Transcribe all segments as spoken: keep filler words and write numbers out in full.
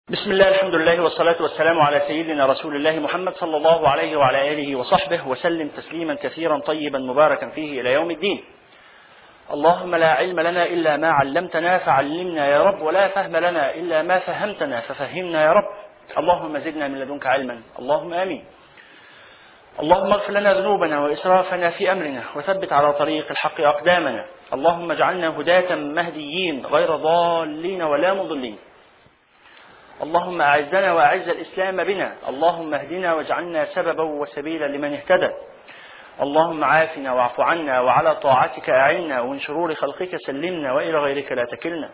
بسم الله، الحمد لله، والصلاة والسلام على سيدنا رسول الله محمد صلى الله عليه وعلى آله وصحبه وسلم تسليما كثيرا طيبا مباركا فيه إلى يوم الدين. اللهم لا علم لنا إلا ما علمتنا فعلمنا يا رب، ولا فهم لنا إلا ما فهمتنا ففهمنا يا رب. اللهم زدنا من لدنك علما، اللهم آمين. اللهم اغفر لنا ذنوبنا وإسرافنا في أمرنا وثبت على طريق الحق أقدامنا. اللهم اجعلنا هداة مهديين غير ضالين ولا مضلين. اللهم أعزنا وأعز الإسلام بنا. اللهم اهدنا واجعلنا سببا وسبيلا لمن اهتدى. اللهم عافنا واعف عنا، وعلى طاعتك أعنا، ومن شرور خلقك سلمنا، وإلى غيرك لا تكلنا.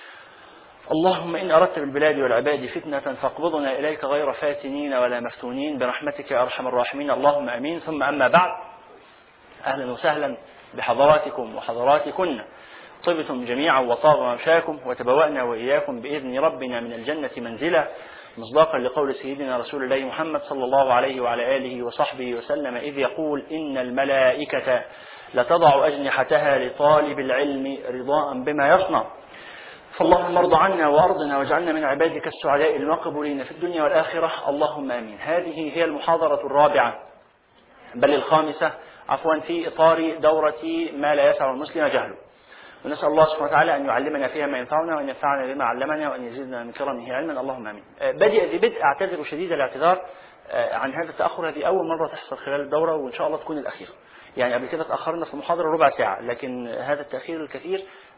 اللهم إن أردت بالبلاد والعباد فتنة فاقبضنا إليك غير فاتنين ولا مفتونين برحمتك يا أرحم الراحمين. اللهم أمين. ثم أما بعد، أهلا وسهلا بحضراتكم وحضراتكن. طبتم جميعا وطاب ممشاكم، وتبوأنا وإياكم بإذن ربنا من الجنة منزلا، مصداقا لقول سيدنا رسول الله محمد صلى الله عليه وعلى آله وصحبه وسلم إذ يقول: إن الملائكة لتضع أجنحتها لطالب العلم رضاء بما يصنع. فاللهم ارض عنا وأرضنا واجعلنا من عبادك السعداء المقبولين في الدنيا والآخرة، اللهم آمين. هذه هي المحاضرة الرابعة بل الخامسة عفوا في إطار دورة ما لا يسع المسلم جهله، ونسأل الله سبحانه وتعالى أن يعلمنا فيها ما ينفعنا، وأن ينفعنا بما علمنا، وأن يزيدنا من كرمه علما، اللهم آمين. بدء ذي بدء أعتذر شديد الاعتذار عن هذا التأخر. هذه أول مرة تحصل خلال الدورة، وإن شاء الله تكون الأخيرة. يعني قبل كده تأخرنا في المحاضرة ربع ساعة، لكن هذا التأخير الكثير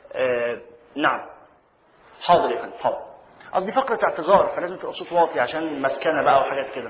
نعم حاضر يا فندم حاضر. قصدي فقرة اعتذار، فلازم تبقى صوت واطي عشان مسكنة بقى وحاجات كده.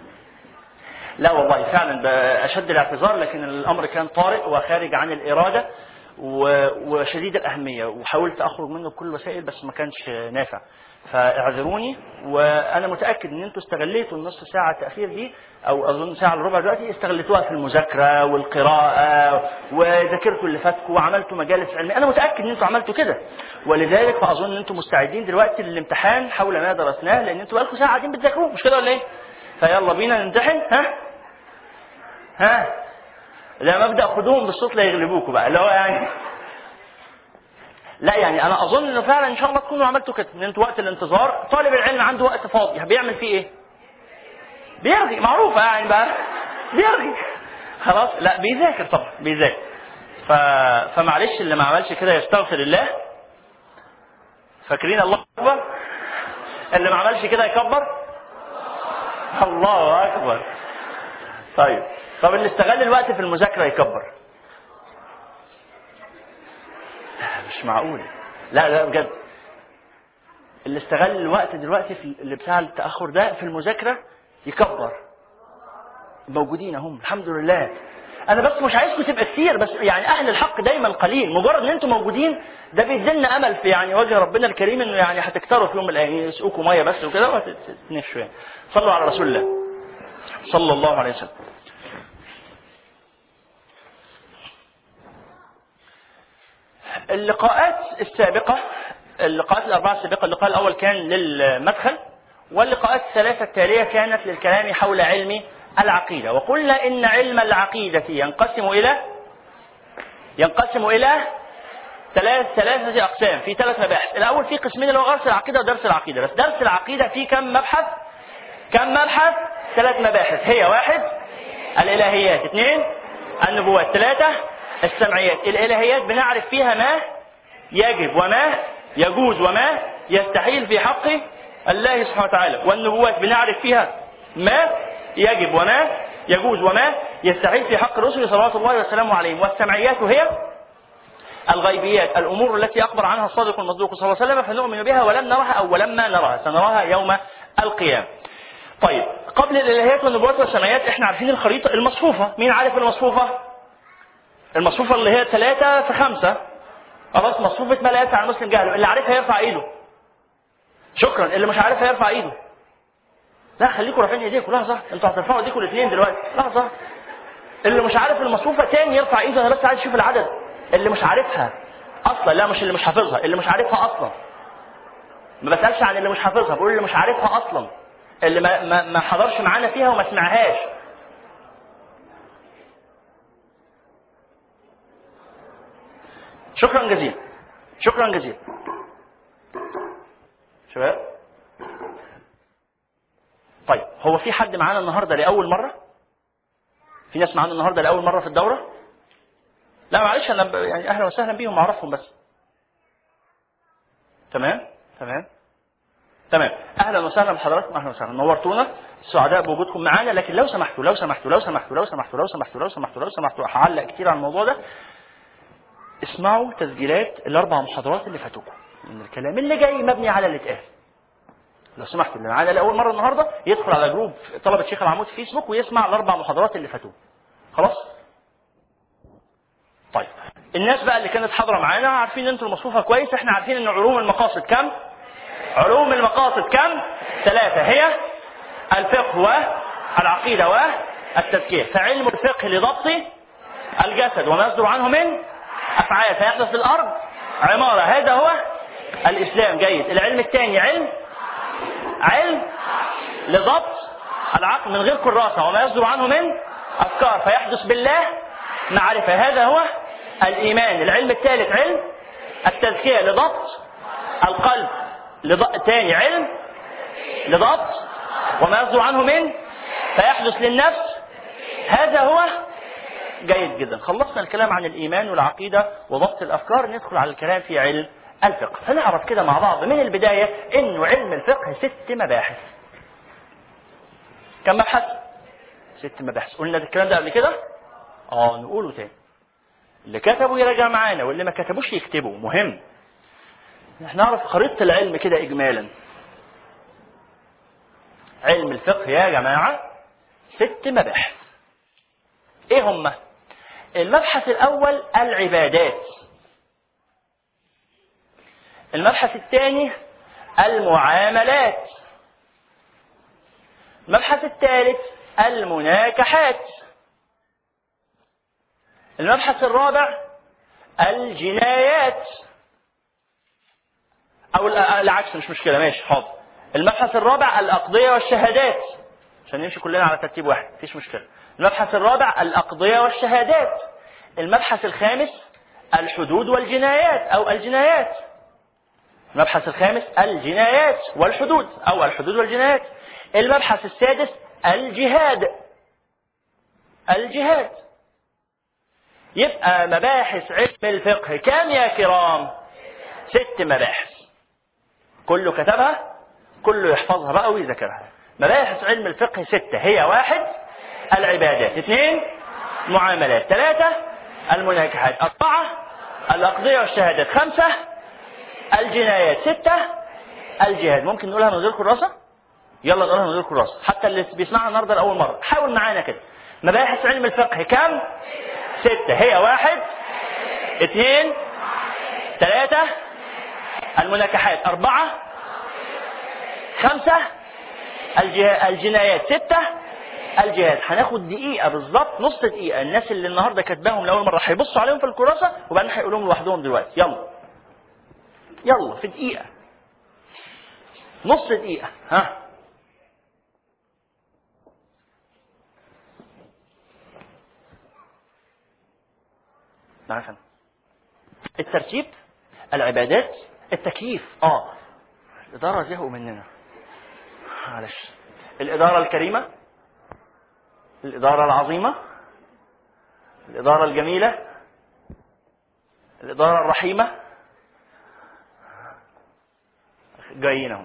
لا والله فعلا أشد الاعتذار، لكن الأمر كان طارئ وخارج عن الإرادة وشديد الأهمية، وحاولت أخرج منه بكل الوسائل بس ما كانش نافع، فاعذروني. وأنا متأكد أن أنتم استغليتوا النصف ساعة التأخير دي، أو أظن ساعة الربع دلوقتي، استغلتوها في المذاكرة والقراءة، وذاكرتوا اللي فاتكم، وعملتوا مجالس علمية. أنا متأكد أن أنتم عملتوا كده، ولذلك فأظن أن أنتم مستعدين دلوقتي للامتحان حول ما درسناه، لأن أنتم بقالكم ساعة قاعدين بتذاكروه، مش كده ولا إيه؟ فيلا بينا نمتحن. ها ها لا مبدأ خدوهم بالصوت لا يغلبوكوا بقى، اللي هو يعني لا يعني انا اظن انه فعلا ان شاء الله تكونوا عملتوا كده، ان انتوا وقت الانتظار طالب العلم عنده وقت فاضي بيعمل فيه ايه؟ بيرغي، معروفه يعني بقى بيرغي خلاص. لا بيذاكر طبعا بيذاكر. ف... فمعلش اللي ما عملش كده يستغفر الله. فاكرين الله اكبر؟ اللي ما عملش كده يكبر الله اكبر. طيب طب اللي استغل الوقت في المذاكره يكبر. مش معقول. لا لا بجد، اللي استغل الوقت دلوقتي في اللي بتاع التأخر ده في المذاكرة يكبر. موجودين هم الحمد لله. انا بس مش عايزكم تبقى كتير، بس يعني اهل الحق دايما قليل، مجرد ان انتم موجودين ده بيدينا امل في يعني وجه ربنا الكريم، انه يعني هتكتروا في يوم من الايام، يسقوكم ميه بس وكده وتنفشوا يعني. صلوا على رسول الله صلى الله عليه وسلم. اللقاءات السابقة، اللقاءات الأربعة السابقة، اللقاء الأول كان للمدخل، واللقاءات الثلاثة التالية كانت للكلام حول علم العقيدة. وقلنا إن علم العقيدة ينقسم إلى ينقسم إلى ثلاث ثلاثة أقسام، في ثلاث مباحث. الأول في قسمين اللي هو درس العقيدة ودرس العقيدة. بس درس العقيدة فيه كم مبحث؟ كم مبحث؟ ثلاث مباحث. هي واحد الإلهيات، اثنين النبوات، ثلاثة السمعيات. الإلهيات بنعرف فيها ما يجب وما يجوز وما يستحيل في حق الله سبحانه وتعالى. والنبوات بنعرف فيها ما يجب وما يجوز وما يستحيل في حق الرسل صلوات الله وسلامه عليهم. والسمعيات هي الغيبيات، الأمور التي أخبر عنها الصادق المصدوق صلى الله عليه وسلم فنؤمن بها ولم نرها أو ولما نراها، سنراها يوم القيامة. طيب قبل الإلهيات والنبوات والسمعيات احنا عارفين الخريطة المصفوفة. مين عارف المصفوفة؟ المصفوفة اللي هي ثلاثة في خمسة، خلاص مصفوفة ما لا يسع المسلم جهله. اللي عارفها يرفع ايده. شكرا. اللي مش عارفها يرفع ايده. لا خليكم رافعين ايديكم. لحظة، انتوا هترفعوا ايديكم الاثنين دلوقتي. لحظة. اللي مش عارف المصفوفة تاني يرفع ايده. انا بس عايز اشوف العدد اللي مش عارفها اصلا. لا مش اللي مش حافظها، اللي مش عارفها اصلا. ما بسألش عن اللي مش حافظها، بقول اللي مش عارفها اصلا، اللي ما ما, ما حضرش معانا فيها وما سمعهاش. شكرا جزيلا. شكرا جزيلا. شباب طيب هو في حد معانا النهارده لاول مره؟ في ناس معانا النهارده لاول مره في الدوره؟ لا معلش انا يعني اهلا وسهلا بيهم اعرفهم بس. تمام تمام تمام اهلا وسهلا بحضراتكم، اهلا وسهلا، نورتونا، سعداء بوجودكم معانا. لكن لو سمحتوا لو سمحتوا لو سمحتوا لو سمحتوا لو سمحتوا لو سمحتوا لو سمحتوا هعلق كتير على الموضوع ده. اسمعوا تسجيلات الاربع محاضرات اللي فاتوكم، لان الكلام اللي جاي مبني على اللي اتقال. لو سمحتوا اللي معانا لاول مره النهارده يدخل على جروب طلبه شيخ العمود في فيسبوك ويسمع الاربع محاضرات اللي فاتوه. خلاص؟ طيب الناس بقى اللي كانت حاضره معانا عارفين انتوا المصفوفه كويس. احنا عارفين ان علوم المقاصد كم؟ علوم المقاصد كم؟ ثلاثه، هي الفقه والعقيده والتزكيه. فعلم الفقه لضبط الجسد وما يصدر عنه من افعال فيحدث في الارض عماره، هذا هو الاسلام. جيد. العلم الثاني علم علم لضبط العقل من غير كراسه وما يصدر عنه من افكار فيحدث بالله معرفه، هذا هو الايمان. العلم الثالث علم التزكيه لضبط القلب. لضبط ثاني علم لضبط وما يصدر عنه من فيحدث للنفس، هذا هو. جيد جدا. خلصنا الكلام عن الايمان والعقيده وضبط الافكار، ندخل على الكلام في علم الفقه. فنعرف كده مع بعض من البدايه انه علم الفقه ست مباحث. كم مبحث؟ ست مباحث. قلنا الكلام ده قبل كده؟ اه نقوله تاني. اللي كتبوا يراجع معانا واللي ما كتبوش يكتبوا، مهم. احنا نعرف خريطه العلم كده اجمالا. علم الفقه يا جماعه ست مباحث. ايه هم؟ المبحث الاول العبادات. المبحث الثاني المعاملات. المبحث الثالث المناكحات. المبحث الرابع الجنايات، او العكس مش مشكله، ماشي حاضر. المبحث الرابع الاقضيه والشهادات، عشان نمشي كلنا على ترتيب واحد مفيش مشكله. المبحث الرابع الاقضيه والشهادات. المبحث الخامس الحدود والجنايات او الجنايات. المبحث الخامس الجنايات والحدود او الحدود والجنايات. المبحث السادس الجهاد. الجهاد. يبقى مباحث علم الفقه كام يا كرام؟ ست مباحث. كله كتبها، كله يحفظها بقى ويذاكرها. مباحث علم الفقه ستة، هي واحد العبادات، اثنين معاملات، ثلاثة المناكحات، أربعة الأقضية والشهادات، خمسة الجنايات، ستة الجهاد. ممكن نقولها من غير كراسة؟ يلا نقولها من غير كراسة، حتى اللي بيسمعها النهارده لأول مرة حاول معانا كده. مباحث علم الفقه كم؟ ستة، هي واحد اثنين ثلاثة المناكحات، أربعة خمسة الجنايات، ستة الجهاد. هناخد دقيقة بالظبط، نص دقيقة. الناس اللي النهارده كاتباهم لأول مرة هيبصوا عليهم في الكراسة وبعدين هيقولهم لوحدهم دلوقتي. يلا يلا في دقيقة، نص دقيقة. ها نعم. الترتيب، العبادات، التكييف. اه الإدارة زهقوا مننا معلش. الإدارة الكريمة، الإدارة العظيمة، الإدارة الجميلة، الإدارة الرحيمة، جايينهم.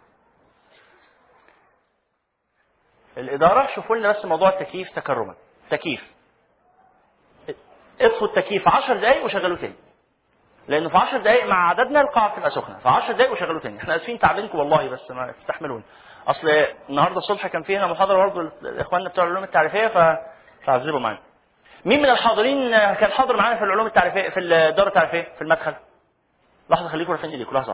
الإدارة شوفوا لنا بس موضوع التكييف تكرما. تكييف، اطفوا التكييف عشر دقايق وشغلوه تاني، لأنه في عشر دقايق مع عددنا القاعة بتبقى سخنة. في عشر دقايق وشغلوه تاني. احنا آسفين تعبينكم والله، بس ما تستحملون. أصل النهارده الصبح كان في هنا محاضرة برضه لإخواننا بتوع العلوم التعريفية فتعذبوا معانا. مين من الحاضرين كان حاضر معانا في العلوم التعريفية في الدورة التعريفية في المدخل؟ لحظة خليكم رافعين ايديكم لحظة.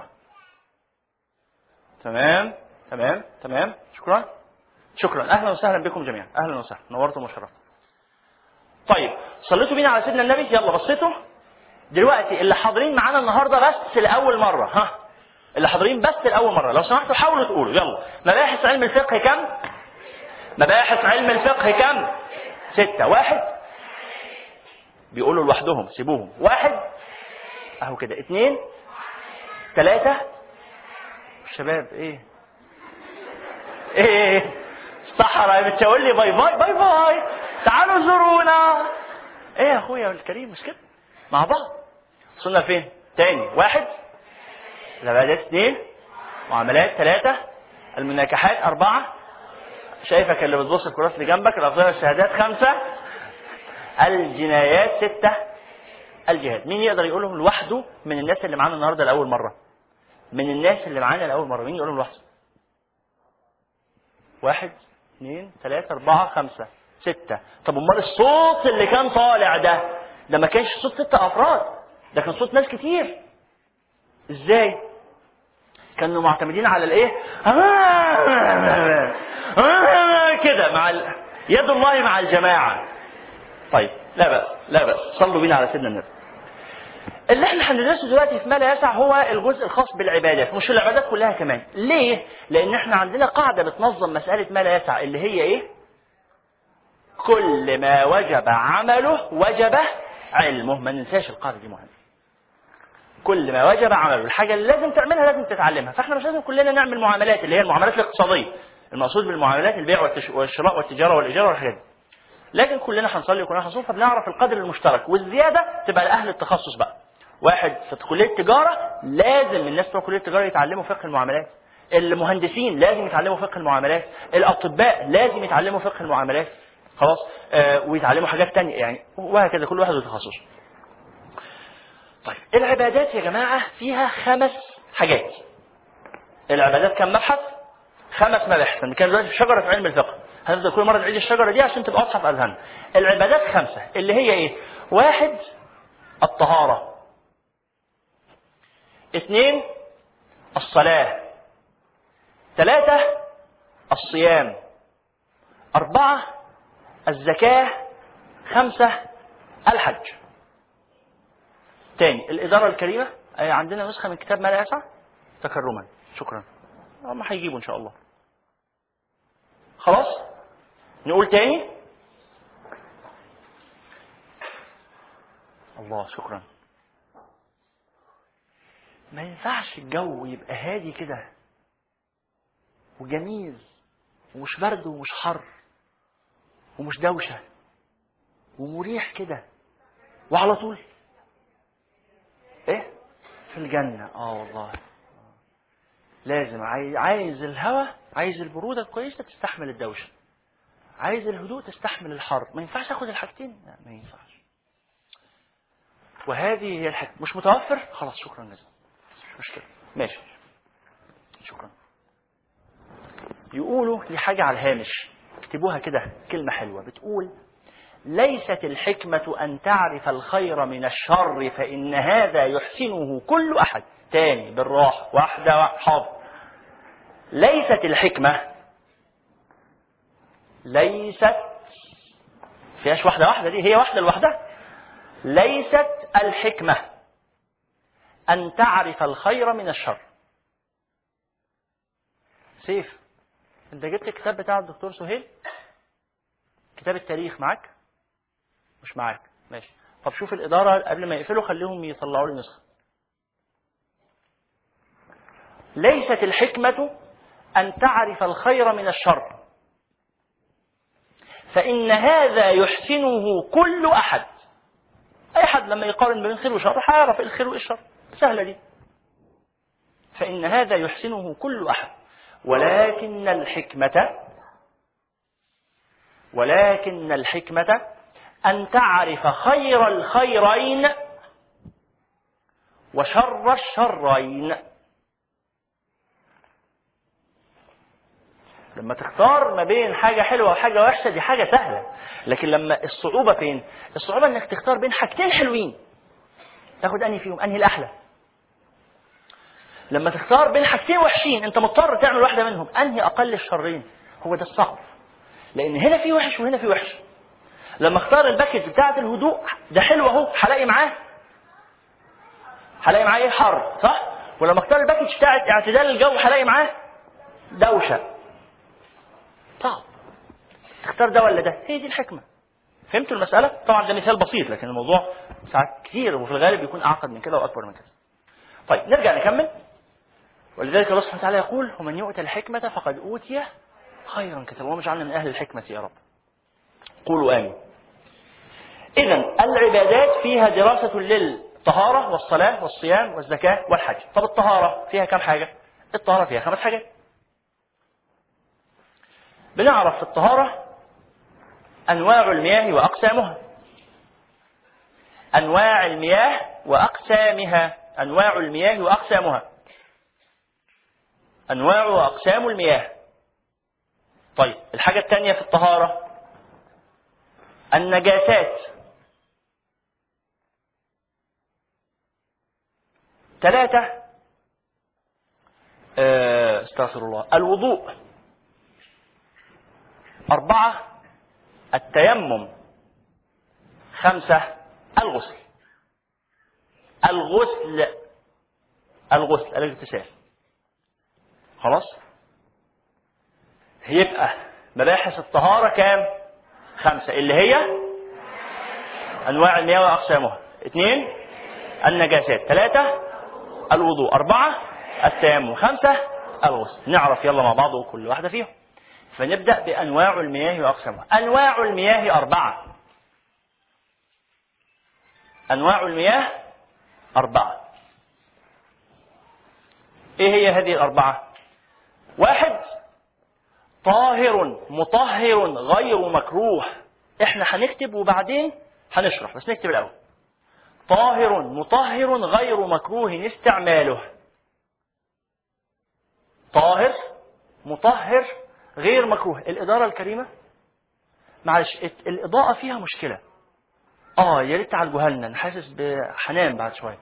تمام تمام تمام شكرا شكرا. أهلا وسهلا بكم جميعا، أهلا وسهلا، نورتم وشرفتم. طيب صليتوا بينا على سيدنا النبي؟ يلا بصيتوا دلوقتي. اللي حاضرين معانا النهارده بس لأول مرة، ها اللي حاضرين بس لأول مرة لو سمحتوا حاولوا تقولوا. يلا مباحث علم الفقه كم؟ مباحث علم الفقه كم؟ ستة. واحد بيقولوا لوحدهم سيبوهم. واحد اهو كده. اثنين ثلاثة الشباب ايه ايه ايه الصحراء بتقول لي باي باي باي باي تعالوا زورونا. ايه يا اخويا الكريم مش كده؟ مع بعض. وصلنا فين؟ تاني واحد، العبادات اثنين، معاملات ثلاثة، المناكحات أربعة، شايفك اللي بتبص الكراسي اللي جنبك، الأفضل الشهادات خمسة، الجنايات ستة، الجهاد. مين يقدر يقولهم لوحده من الناس اللي معانا النهارده لأول مرة؟ من الناس اللي معانا لأول مرة مين يقولهم لوحده؟ واحد اثنين ثلاثة أربعة خمسة ستة. طب امال الصوت اللي كان طالع ده ده ما كانش صوت ستة أفراد، ده كان صوت ناس كتير. ازاي؟ كانوا معتمدين على الايه؟ كده مع ال... يد الله مع الجماعة. طيب لا بأس لا بأس، صلوا بينا على سيدنا النبي. اللي احنا هندرسه دلوقتي في ما لا يسع هو الجزء الخاص بالعبادات، مش العبادات كلها كمان. ليه؟ لأن احنا عندنا قاعدة بتنظم مسألة ما لا يسع اللي هي ايه؟ كل ما وجب عمله وجب علمه. ما ننساش القاعدة دي مهمة. كل ما وجب عمله، الحاجة اللي لازم تعملها لازم تتعلمها. فاحنا مش لازم كلنا نعمل معاملات اللي هي المعاملات الاقتصادية، المقصود بالمعاملات البيع والشراء والتجارة والإيجار والحاجات دي. لكن كلنا هنصلي وكلنا هنصوم، فبنعرف القدر المشترك، والزيادة تبقى لأهل التخصص بقى. واحد في كلية التجارة لازم الناس بتوع كلية التجارة يتعلموا فقه المعاملات، المهندسين لازم يتعلموا فقه المعاملات، الأطباء لازم يتعلموا فقه المعاملات، خلاص آه ويتعلموا حاجات تانية يعني، وهكذا كل واحد وتخصصه. طيب العبادات يا جماعة فيها خمس حاجات. العبادات كم مبحث؟ خمس مباحث. كان دلوقتي في شجرة في علم الفقه، هنفضل كل مرة نعيد الشجرة دي عشان تبقى واضحة في أذهاننا. العبادات خمسة اللي هي ايه؟ واحد الطهارة، اثنين الصلاة، ثلاثة الصيام، أربعة الزكاة، خمسة الحج. تاني الإدارة الكريمة عندنا نسخة من كتاب ما لا يسع تكرما. شكرا. هم هيجيبوا إن شاء الله. خلاص نقول تاني. الله شكرا. ما ينفعش الجو يبقى هادي كده وجميل ومش برد ومش حر ومش دوشة ومريح كده وعلى طول ايه في الجنة. اه والله لازم عايز الهواء، عايز البرودة الكويسة تستحمل الدوشة، عايز الهدوء تستحمل الحر. ما ينفعش اخد الحاجتين، لا ما ينفعش. وهذه هي الحكمة. مش متوفر خلاص شكرا جزيلا، مش مشكلة ماشي شكرا. يقولوا لي حاجة على الهامش اكتبوها كده، كلمة حلوة بتقول: ليست الحكمة أن تعرف الخير من الشر فإن هذا يحسنه كل أحد. تاني بالراحة واحدة حاضر. ليست الحكمة، ليست فيهاش واحدة واحدة، دي هي واحدة لوحدها. ليست الحكمة أن تعرف الخير من الشر. سيف انت جبت الكتاب بتاع الدكتور سهيل؟ كتاب التاريخ معك؟ مش معاك ماشي. طب شوف الإدارة قبل ما يقفلوا خليهم يطلعوا لي نسخة. ليست الحكمة أن تعرف الخير من الشر فإن هذا يحسنه كل أحد. أي حد لما يقارن بين الخير والشر هيعرف الخير والشر، سهلة دي. فإن هذا يحسنه كل أحد ولكن الحكمة ولكن الحكمة أن تعرف خير الخيرين وشر الشرين. لما تختار ما بين حاجة حلوة وحاجة وحشة دي حاجة سهلة، لكن لما الصعوبة فين؟ الصعوبة انك تختار بين حاجتين حلوين تاخد انهي فيهم، انهي الأحلى. لما تختار بين حاجتين وحشين انت مضطر تعمل واحدة منهم، انهي أقل الشرين. هو ده الصعب، لأن هنا في وحش وهنا في وحش. لما اختار الباكج بتاعة الهدوء ده حلو اهو، هلاقي معاه هلاقي معاه ايه؟ حر صح؟ ولما اختار الباكج بتاعة اعتدال الجو هلاقي معاه دوشة. صعب تختار ده ولا ده، هي دي الحكمة. فهمتوا المسألة؟ طبعا ده مثال بسيط، لكن الموضوع ساعات كتير وفي الغالب بيكون أعقد من كده وأكبر من كده. طيب نرجع نكمل. ولذلك الله سبحانه وتعالى يقول: ومن يؤتى الحكمة فقد أوتي خيرا كثيرا، اللهم اجعلنا من أهل الحكمة يا رب. قولوا آمين. إذن العبادات فيها دراسة للطهارة والصلاة والصيام والزكاة والحج. طب الطهارة فيها كم حاجة؟ الطهارة فيها خمس حاجات. بنعرف في الطهارة أنواع المياه وأقسامها. أنواع المياه وأقسامها. أنواع المياه وأقسامها. أنواع وأقسام المياه. طيب الحاجة الثانية في الطهارة النجاسات. ثلاثة استغفر الله الوضوء. أربعة التيمم. خمسة الغسل. الغسل الغسل الاغتسال. خلاص. يبقى مباحث الطهارة كام؟ خمسة، اللي هي أنواع المياه وأقسامها. اثنين النجاسات. ثلاثة الوضوء. أربعة التيمم. خمسة الغسل. نعرف يلا مع بعض كل واحدة فيهم. فنبدأ بأنواع المياه وأقسامها. أنواع المياه أربعة. أنواع المياه أربعة. إيه هي هذه الأربعة؟ واحد طاهر مطهر غير مكروه. إحنا هنكتب وبعدين هنشرح، بس نكتب الأول. طاهر مطهر غير مكروه استعماله. طاهر مطهر غير مكروه. الإدارة الكريمة معلش الإضاءة فيها مشكلة. آه يا ريت تعالجوها لنا، أنا حاسس بحنان بعد شوية.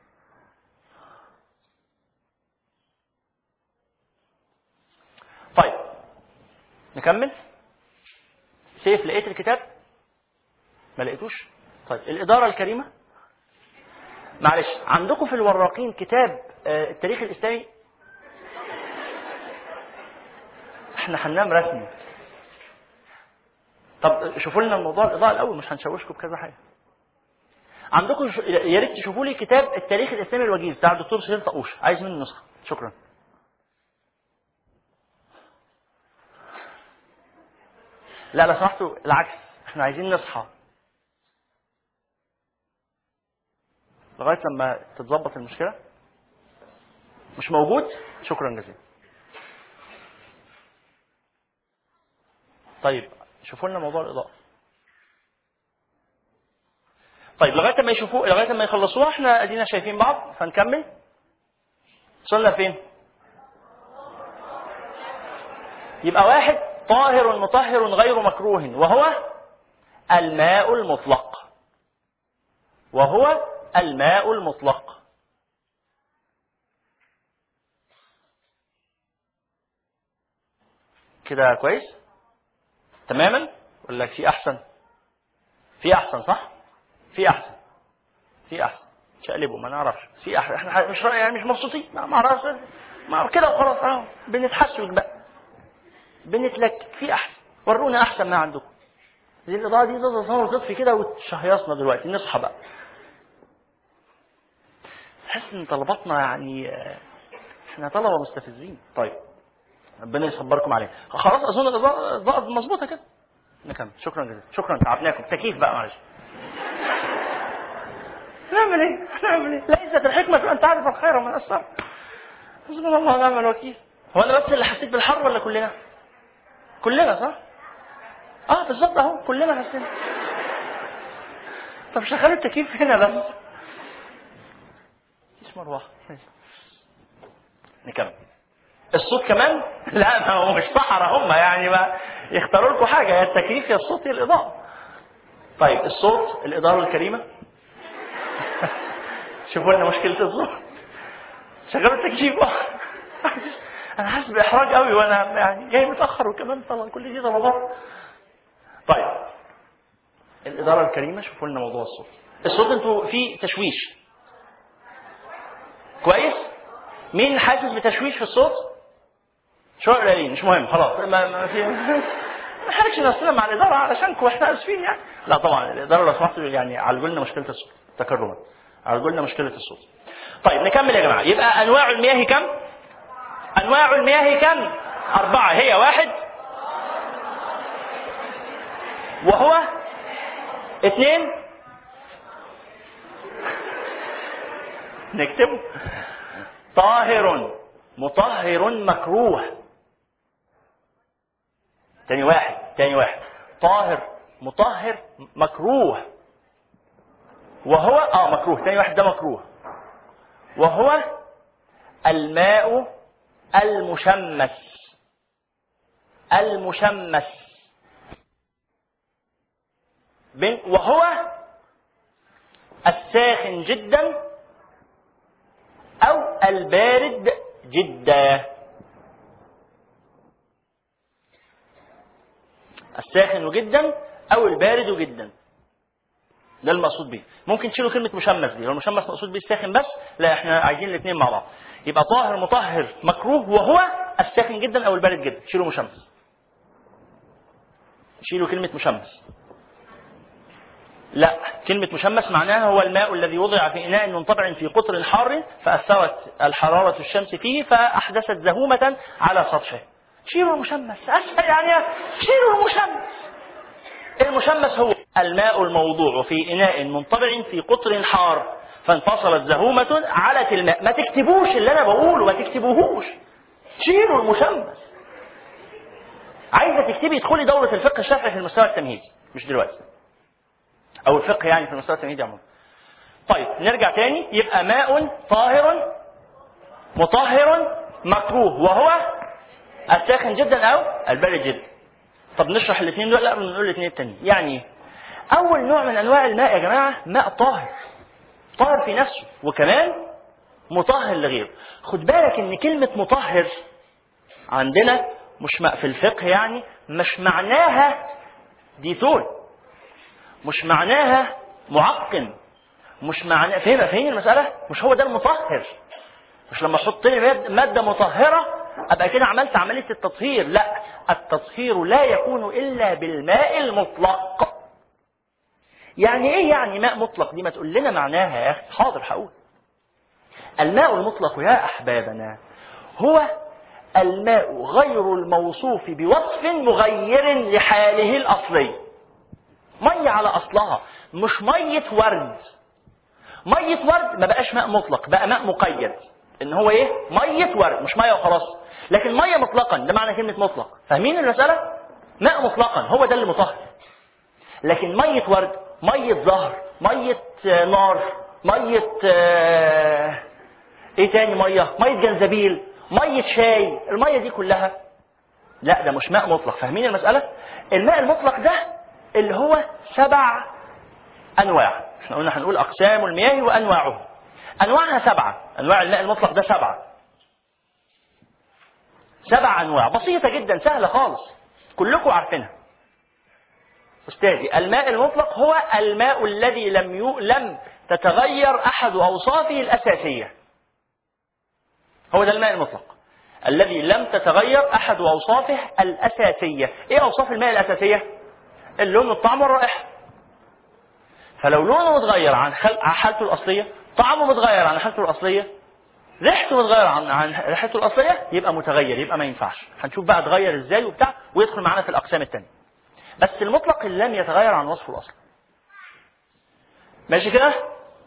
طيب نكمل. سيف لقيت الكتاب؟ ما لقيتوش؟ طيب الإدارة الكريمة معلش عندكم في الوراقين كتاب التاريخ الإسلامي؟ احنا هننام رسمي. طب شوفوا لنا الموضوع الإضاءة الأول، مش هنشوشكم بكذا حاجة. عندكم ش... يا ريت تشوفوا لي كتاب التاريخ الإسلامي الوجيز بتاع الدكتور سهيل طقوش، عايز منه نسخة. شكرا. لا لو سمحتوا العكس، احنا عايزين نصحى لغاية لما تتظبط المشكلة. مش موجود؟ شكرا جزيلا. طيب شوفوا لنا موضوع الإضاءة. طيب لغاية ما يشوفوا، لغاية ما يخلصوها احنا ادينا شايفين بعض، فنكمل. وصلنا فين؟ يبقى واحد طاهر مطهر غير مكروه وهو الماء المطلق. وهو الماء المطلق. كده كويس؟ تماما؟ ولا في أحسن؟ في أحسن صح؟ في أحسن. في أحسن. شقلبه ما نعرفش. في أحسن. احنا مش يعني مش مبسوطين. ما نعرفش. ما كده وخلاص اهو. بنتحسوك بقى. بنتلك. في أحسن. ورونا أحسن ما عندكم. دي الإضاءة دي تظهر تطفي كده وتشهيصنا دلوقتي. نصحى بقى. تحس إن طلباتنا يعني احنا طلبة مستفزين. طيب. ربنا يصبركم عليه. خلاص أظن الإضاءة مظبوطة كده. نكمل. شكرا جزيلا. شكرا تعبناكم. تكييف بقى معلش. نعمل ايه؟ نعمل ايه؟ ليست الحكمة أن تعرف الخير من الشر. حسبنا الله ونعم الوكيل. هو أنا بس اللي حسيت بالحر ولا كلنا؟ كلنا صح؟ اه بالظبط اهو كلنا حسينا. طب شغلوا التكييف هنا بس. مفيش مروحة. نكمل. الصوت كمان؟ لا ما هو مش صحراء هم يعني ما يختاروا لكم حاجة، يا التكييف يا الصوت يا الإضاءة. طيب الصوت الإدارة الكريمة. شوفوا لنا مشكلة الصوت. شغلوا التكييف. أنا حاسس بإحراج قوي وأنا يعني جاي متأخر وكمان طلع كل دي طلبات. طيب الإدارة الكريمة شوفوا لنا موضوع الصوت. الصوت انتوا فيه تشويش. كويس؟ مين حاسس بتشويش في الصوت؟ شوية قليلين مش مهم خلاص. ما ما في ما حركش نفسنا مع الإدارة علشانكم واحنا آسفين يعني. لا طبعا الإدارة لو سمحتوا يعني عالجوا لنا مشكلة الصوت تكرما. عالجوا لنا مشكلة الصوت. طيب نكمل يا جماعة. يبقى أنواع المياه كم؟ أنواع المياه كم؟ أربعة. هي واحد وهو اثنين، نكتبه طاهر مطهر مكروه. تاني واحد تاني واحد طاهر مطهر مكروه وهو اه مكروه تاني واحد ده مكروه وهو الماء المشمس المشمس وهو الساخن جدا أو البارد جدا. الساخن جدا أو البارد جدا ده المقصود به. ممكن تشيلوا كلمة مشمس دي، لو المشمس مقصود به الساخن بس، لا احنا عايزين الاثنين مع بعض. يبقى طاهر مطهر مكروه وهو الساخن جدا أو البارد جدا، شيلوا مشمس، شيلوا كلمة مشمس. لا، كلمة مشمس معناها هو الماء الذي وضع في إناء منطبع في قطر حار فأثرت الحرارة الشمس فيه فأحدثت زهومة على سطحه. شيلوا المشمس، أسهل يعني، شيلوا المشمس. المشمس هو الماء الموضوع في إناء منطبع في قطر حار فانفصلت زهومة علت الماء. ما تكتبوش اللي أنا بقوله، ما تكتبوهوش، شيلوا المشمس. عايزة تكتبي ادخلي دورة الفقه الشافعي في المستوى التمهيدي، مش دلوقتي، أو الفقه يعني في المستوى التمهيدي عموما. طيب نرجع تاني. يبقى ماء طاهر مطهر مكروه وهو الساخن جدا أو البارد جدا. طب نشرح الاثنين دول؟ لا، بنقول الاثنين التانيين. يعني أول نوع من أنواع الماء يا جماعة ماء طاهر، طاهر في نفسه وكمان مطهر لغيره. خد بالك إن كلمة مطهر عندنا مش في الفقه يعني مش معناها ديتون، مش معناها معقم، مش معناها فين فين المسألة، مش هو ده المطهر. مش لما احط لي مادة مطهرة ابقى كده عملت عملية التطهير. لا، التطهير لا يكون الا بالماء المطلق. يعني ايه يعني ماء مطلق دي؟ ما تقول لنا معناها يا اخي. حاضر هقول. الماء المطلق يا احبابنا هو الماء غير الموصوف بوصف مغير لحاله الاصلي. مية على اصلها، مش مية ورد. مية ورد ما بقاش ماء مطلق، بقى ماء مقيد، ان هو ايه؟ مية ورد، مش مية وخلاص. لكن مية مطلقا ده معنى كلمة مطلق. فاهمين المسألة؟ ماء مطلقا هو ده اللي مطهر. لكن مية ورد، مية زهر، مية نار، مية آه... ايه تاني، مية مية جنزبيل، مية شاي، المية دي كلها لا، ده مش ماء مطلق. فاهمين المسألة؟ الماء المطلق ده اللي هو سبع انواع. احنا قلنا هنقول اقسام المياه وانواعها. انواعها سبعة. انواع الماء المطلق ده سبعة. سبع انواع بسيطة جدا، سهلة خالص، كلكم عارفينها. استاذي، الماء المطلق هو الماء الذي لم يو... لم تتغير احد اوصافه الاساسية. هو ده الماء المطلق الذي لم تتغير احد اوصافه الاساسية. ايه اوصاف الماء الاساسية؟ اللون والطعم والرائحة. فلو لونه متغير عن خل... عن حالته الاصلية، طعمه متغير عن حالته الاصلية، ريحته متغير عن عن ريحته الاصلية، يبقى متغير، يبقى ما ينفعش. هنشوف بقى اتغير ازاي وبتاع ويدخل معانا في الاقسام الثانية. بس المطلق اللي لم يتغير عن وصفه الاصلي. ماشي كده؟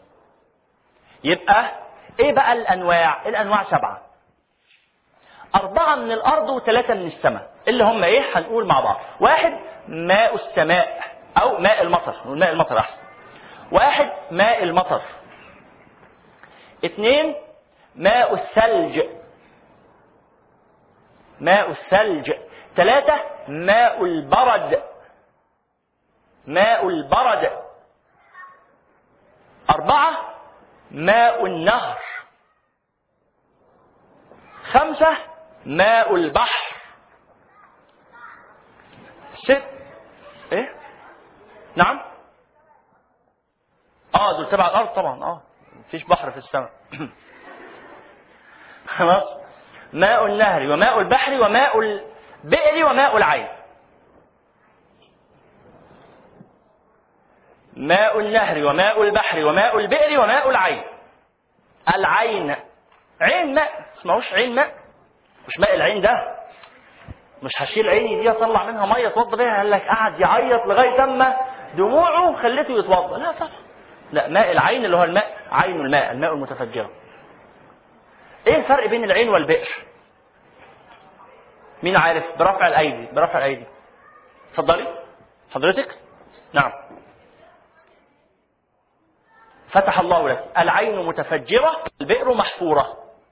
يبقى ايه بقى الانواع؟ الانواع سبعة. اربعة من الارض وثلاثة من السماء، اللي هم ايه؟ هنقول مع بعض. واحد ماء السماء او ماء المطر، نقول ماء المطر احسن. واحد ماء المطر. اثنين ماء الثلج، ماء الثلج. ثلاثة ماء البرد، ماء البرد. أربعة ماء النهر. خمسة ماء البحر. ست ايه؟ نعم؟ اه دول تبع الارض طبعا. اه مفيش بحر في السماء. خلاص. ماء النهر وماء البحر وماء البئر وماء العين. ماء النهر وماء البحر وماء البئر وماء العين. العين عين ماء، اسمهوش عين ماء، مش ماء العين ده. مش هشيل عيني دي اطلع منها ميه اتوضى بيها. قال لك قعد يعيط لغايه اما دموعه خلته يتوضى. لا طبعا، لا، ماء العين اللي هو الماء عين الماء، الماء المتفجره. ايه الفرق بين العين والبئر؟ مين عارف؟ برفع الايدي، برفع الايدي. اتفضلي حضرتك. نعم. فتح الله لك. العين متفجره، البئر محفوره.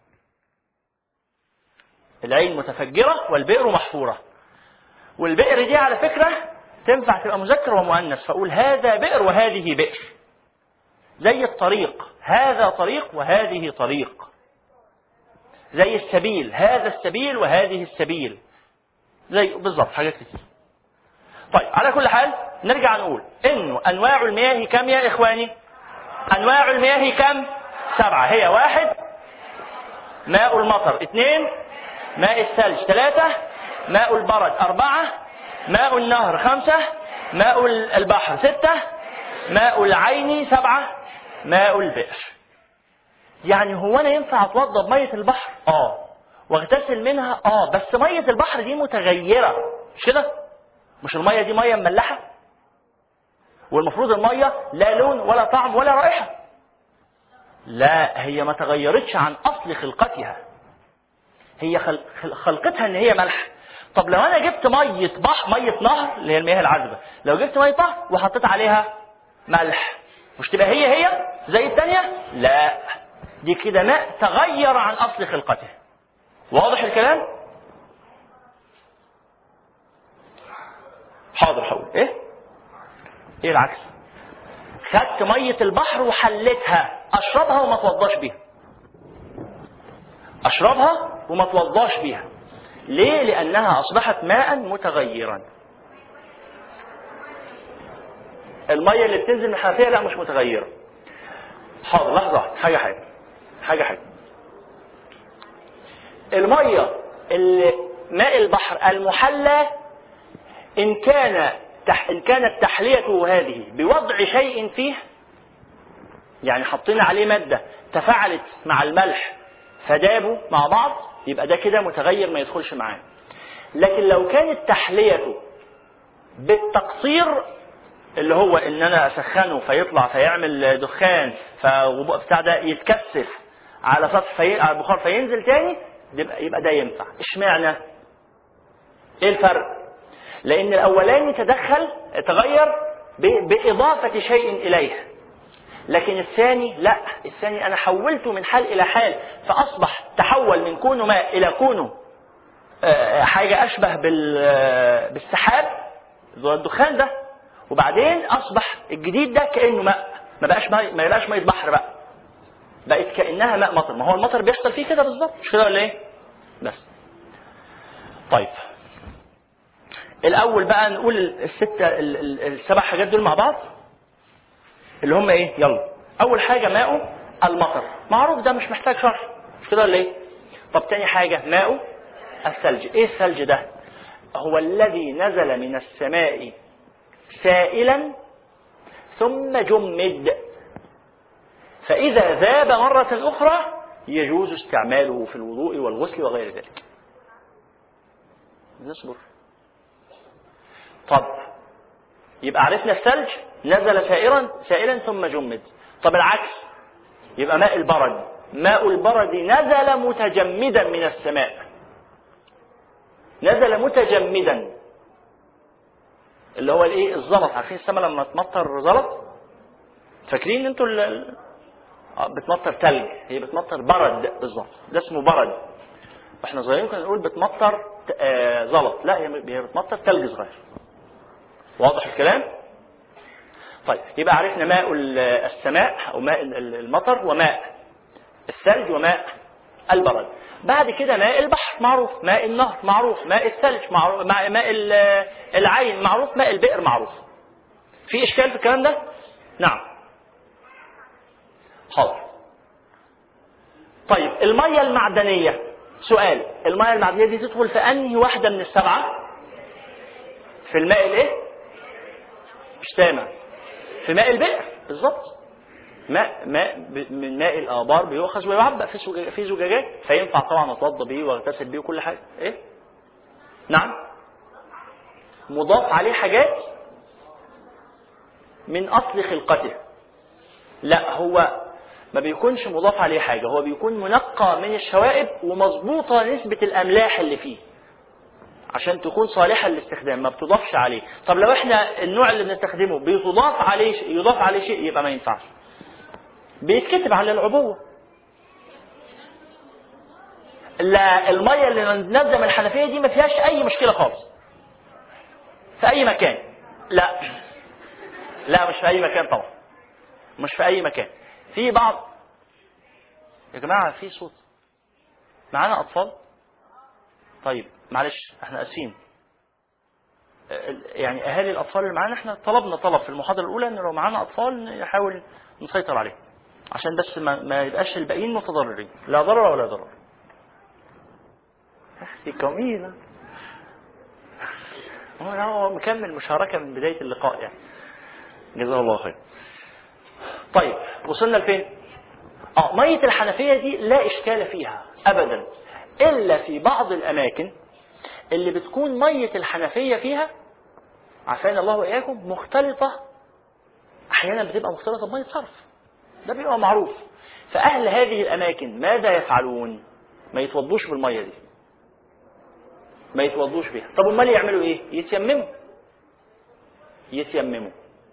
العين متفجره والبئر محفوره. والبئر دي على فكره تنفع تبقى مذكر ومؤنث، فاقول هذا بئر وهذه بئر. زي الطريق، هذا طريق وهذه طريق. زي السبيل، هذا السبيل وهذه السبيل. زي بالضبط حاجات كتير. طيب على كل حال نرجع نقول انه انواع المياه كم يا اخواني؟ انواع المياه كم؟ سبعه. هي واحد ماء المطر، اثنين ماء الثلج، ثلاثه ماء البرد، اربعه ماء النهر، خمسه ماء البحر، سته ماء العين، سبعه ماء البئر. يعني هو انا ينفع اتوضى بميه البحر؟ اه. واغتسل منها؟ اه. بس ميه البحر دي متغيره، مش كده؟ مش الميه دي ميه مملحه؟ والمفروض الميه لا لون ولا طعم ولا رائحه. لا، هي ما تغيرتش عن اصل خلقتها. هي خلقتها ان هي ملح. طب لو انا جبت ميه بحر، ميه نهر اللي هي المياه العذبه، لو جبت ميه بحر وحطيت عليها ملح، مش تبقى هي هي زي الثانيه؟ لا، دي كده ماء تغير عن اصل خلقته. واضح الكلام؟ حاضر. هقول ايه؟ ايه العكس؟ خدت ميه البحر وحلتها، اشربها وما اتوضاش بيها. اشربها وما اتوضاش بيها. ليه؟ لانها اصبحت ماء متغيرا. الميه اللي بتنزل من الحنفيه لا، مش متغيره. حاضر، لحظه واحده. حاجه حاجه حاجه حاجه الميه اللي ماء البحر المحلى، ان كان تح... ان كانت تحليته هذه بوضع شيء فيه، يعني حطينا عليه ماده تفاعلت مع الملح فدابوا مع بعض، يبقى ده كده متغير ما يدخلش معاه. لكن لو كانت تحليته بالتقصير، اللي هو ان انا اسخنه فيطلع فيعمل دخان فبتاع ده يتكثف على سطح في... على البخار فينزل تاني، يبقى ده ينفع. اشمعنى؟ ايه الفرق؟ لان الاولاني تدخل تغير ب... باضافه شيء اليه، لكن الثاني لا، الثاني انا حولته من حال الى حال، فاصبح تحول من كونه ماء الى كونه حاجه اشبه بال... بالسحاب، الدخان ده، وبعدين اصبح الجديد ده كانه ماء، ما بقاش ماء، ما يبقاش ميه بحر بقى، بقت كانها ماء مطر. ما هو المطر بيحصل فيه كده بالظبط، مش كده ولا ايه؟ بس طيب الاول بقى نقول السته السبع حاجات دول مع بعض، اللي هم ايه؟ يلا. اول حاجه ماء المطر، معروف ده مش محتاج شرح، مش كده ولا ايه؟ طب تاني حاجه ماء الثلج. ايه الثلج ده؟ هو الذي نزل من السماء سائلا ثم جمد، فإذا ذاب مرة أخرى يجوز استعماله في الوضوء والغسل وغير ذلك. نصبر. طب يبقى عرفنا الثلج نزل سائرا سائلا ثم جمد. طب العكس يبقى ماء البرد، ماء البرد نزل متجمدا من السماء، نزل متجمدا، اللي هو الايه؟ الزلط. عارفين السماء لما تمطر زلط؟ فاكرين انتوا ال... بتمطر ثلج، هي بتمطر برد بالظبط، ده اسمه برد. واحنا صغيرين كنا نقول بتمطر آه زلط، لا هي بتمطر ثلج صغير. واضح الكلام؟ طيب يبقى عرفنا ماء السماء او ماء المطر وماء الثلج وماء البرد. بعد كده ماء البحر معروف، ماء النهر معروف، ماء الثلج معروف، ماء العين معروف، ماء البئر معروف. في اشكال في الكلام ده؟ نعم. حاضر. طيب الميه المعدنيه، سؤال، الميه المعدنيه دي تدخل في انهي واحده من السبعه؟ في الماء الايه؟ مش سامع. في ماء البئر بالظبط. ماء ماء من ماء الآبار بيؤخذ ويعبأ في في زجاجات، فينفع طبعا اتوضى بيه واغتسل بيه وكل حاجه. ايه؟ نعم. مضاف عليه حاجات من اصل خلقته. لا، هو ما بيكونش مضاف عليه حاجه، هو بيكون منقى من الشوائب ومظبوطه نسبه الاملاح اللي فيه عشان تكون صالحه للاستخدام، ما بتضافش عليه. طب لو احنا النوع اللي بنستخدمه بيضاف عليه يضاف عليه شيء يبقى ما ينفعش. بيتكتب على العبوه. لا، الميه اللي نازله من الحنفيه دي ما فيهاش اي مشكله خالص في اي مكان. لا لا، مش في اي مكان طبعا، مش في اي مكان. في بعض يا جماعه في صوت معانا اطفال. طيب معلش احنا اسفين، يعني اهالي الاطفال اللي معانا احنا طلبنا طلب في المحاضره الاولى ان لو معانا اطفال نحاول نسيطر عليهم عشان بس ما, ما يبقاش الباقيين متضررين. لا ضرر ولا ضرر. اختي جميله، هو هو مكمل مشاركه من بدايه اللقاء يعني، جزاه الله خير. طيب وصلنا لفين؟ اه ميه الحنفيه دي لا اشكال فيها ابدا، الا في بعض الاماكن اللي بتكون ميه الحنفيه فيها عافانا الله واياكم مختلطه، احيانا بتبقى مختلطه بميه صرف، ده بيبقى معروف. فاهل هذه الاماكن ماذا يفعلون؟ ما يتوضوش بالميه دي، ما يتوضوش بيها. طب امال يعملوا ايه؟ يتيمموا. يتيمموا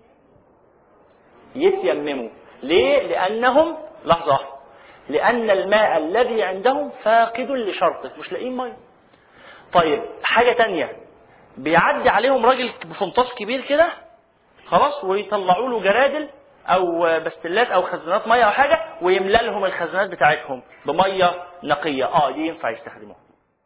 يتيمموا ليه؟ لانهم لحظه، لان الماء الذي عندهم فاقد لشرطه، مش لاقيين ميه. طيب حاجه تانية، بيعدي عليهم راجل بفنطاس كبير كده خلاص، ويطلعوا له جرادل او بستلات او خزانات ميه او حاجه، ويملى لهم الخزانات بتاعتهم بميه نقيه. اه دي ينفع يستخدموها.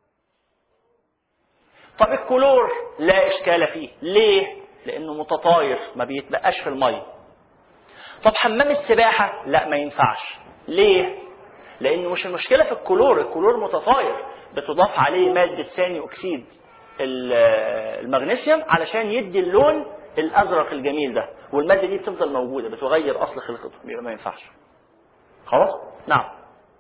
طب الكلور لا اشكال فيه، ليه؟ لانه متطاير ما بيتبقاش في الميه. طب حمام السباحه لا ما ينفعش، ليه؟ لانه مش المشكله في الكلور، الكلور متطاير بتضاف عليه ماده ثاني اكسيد المغنيسيوم علشان يدي اللون الازرق الجميل ده، والماده دي بتفضل موجوده بتغير اصل خلقته، يبقى ما ينفعش. خلاص؟ نعم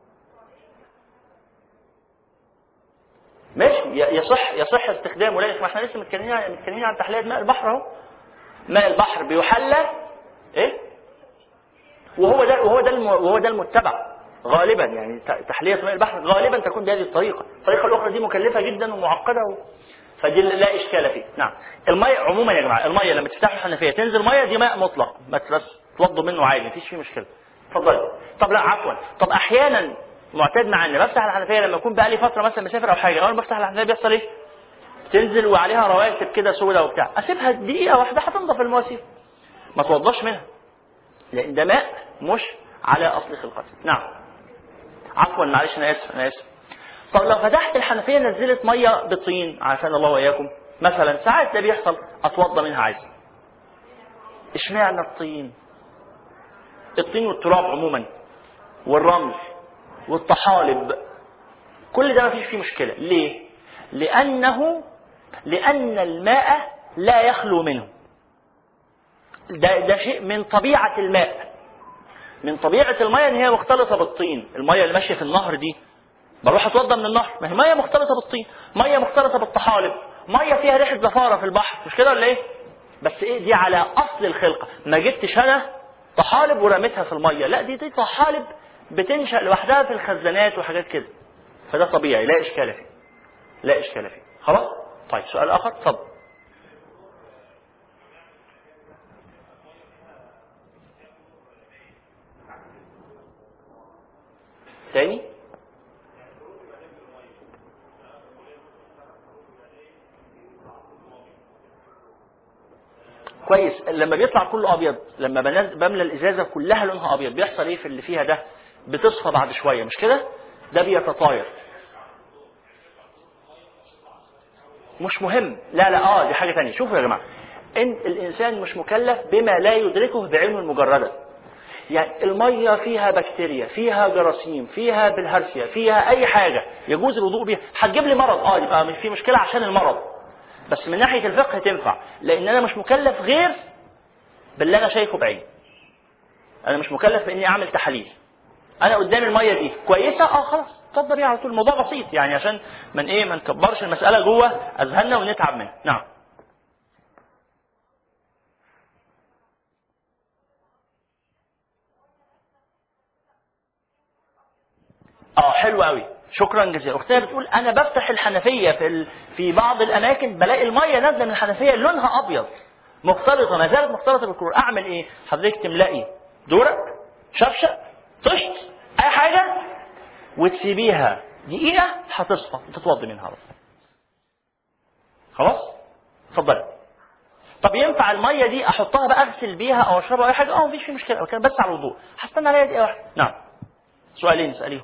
ماشي، يصح يصح استخدامه. لا، ما احنا لسه متكلمين عن متكلمين عن تحليه ماء البحر اهو. ماء البحر بيحلى ايه؟ وهو ده وهو ده وهو ده المتبع غالبا، يعني تحليه ماء البحر غالبا تكون بهذه الطريقه. الطريقه الاخرى دي مكلفه جدا ومعقده و... فدي لا اشكال فيه. نعم. الميه عموما يا جماعه، الميه لما تفتحوا الحنفيه تنزل ميه، دي ماء مطلق، ما تتوضوا منه عادي، مفيش فيه مشكله. اتفضل. طب لا عفوا، طب احيانا معتاد معانا بفتح الحنفيه لما اكون بقى لي فتره مثلا مسافر او حاجه، اول ما بفتح الحنفيه بيحصل ايه؟ تنزل وعليها رواسب كده سودة وبتاع، اسيبها دقيقه واحده هتنضف المواسير، ما توضاش منها، لان ده ماء مش على اصل خلقته. نعم عفوا معلش انا اسف انا اسف. طب لو فتحت الحنفيه نزلت ميه بطين عافانا الله واياكم مثلا، ساعات ده بيحصل، اتوضى منها عايز. اشمعنى الطين؟ الطين والتراب عموما والرمل والطحالب كل ده ما فيش فيه مشكله. ليه؟ لانه لان الماء لا يخلو منه، ده ده شيء من طبيعه الماء، من طبيعه الميه ان هي مختلطه بالطين. الميه اللي ماشيه في النهر دي بروح اتوضى من النهر، ما هي ميه مختلطه بالطين، ميه مختلطه بالطحالب، ميه فيها ريحه زفاره في البحر، مش كده ولا ايه؟ بس ايه دي على اصل الخلقه، ما جبتش انا طحالب ورميتها في الميه، لا دي دي طحالب بتنشا لوحدها في الخزانات وحاجات كده، فده طبيعي لا اشكال فيه، لا اشكال فيه. خلاص؟ طيب سؤال اخر اتفضل. تاني كويس. لما بيطلع كله ابيض، لما بملى الازازه كلها لونها ابيض، بيحصل ايه في اللي فيها ده؟ بتصفى بعد شويه، مش كده؟ ده بيتطاير. مش مهم، لا لا اه دي حاجه ثانيه. شوفوا يا جماعه، ان الانسان مش مكلف بما لا يدركه بعلم المجرده. يعني الميه فيها بكتيريا، فيها جراثيم، فيها بالهرسيا، فيها اي حاجه يجوز الوضوء بيها، هتجيب لي مرض، اه يبقى في مشكله عشان المرض، بس من ناحيه الفقه تنفع، لان انا مش مكلف غير باللي انا شايفه بعيني. انا مش مكلف باني اعمل تحاليل. انا قدامي الميه دي كويسه، اه خلاص اتوضى بيها على طول. الموضوع بسيط يعني، عشان من ايه ما نكبرش المساله جوه اذهاننا ونتعب منها. نعم. اه حلو قوي، شكرا جزيلا. اختنا بتقول انا بفتح الحنفيه في ال... في بعض الاماكن بلاقي الميه نازله من الحنفيه لونها ابيض مختلطه، ما زالت مختلطه بالكلور، اعمل ايه؟ حضرتك تملئي دورك شفشه طشت اي حاجه وتسيبيها دقيقه هتصفى وتتوضي منها. خلاص اتفضلي. طب ينفع الميه دي احطها بقى اغسل بيها او اشربها او اي حاجه؟ اه مفيش فيه مشكله، كان بس على الوضوء. هستنى عليها دقيقه واحده. نعم. سؤالين اساليهم.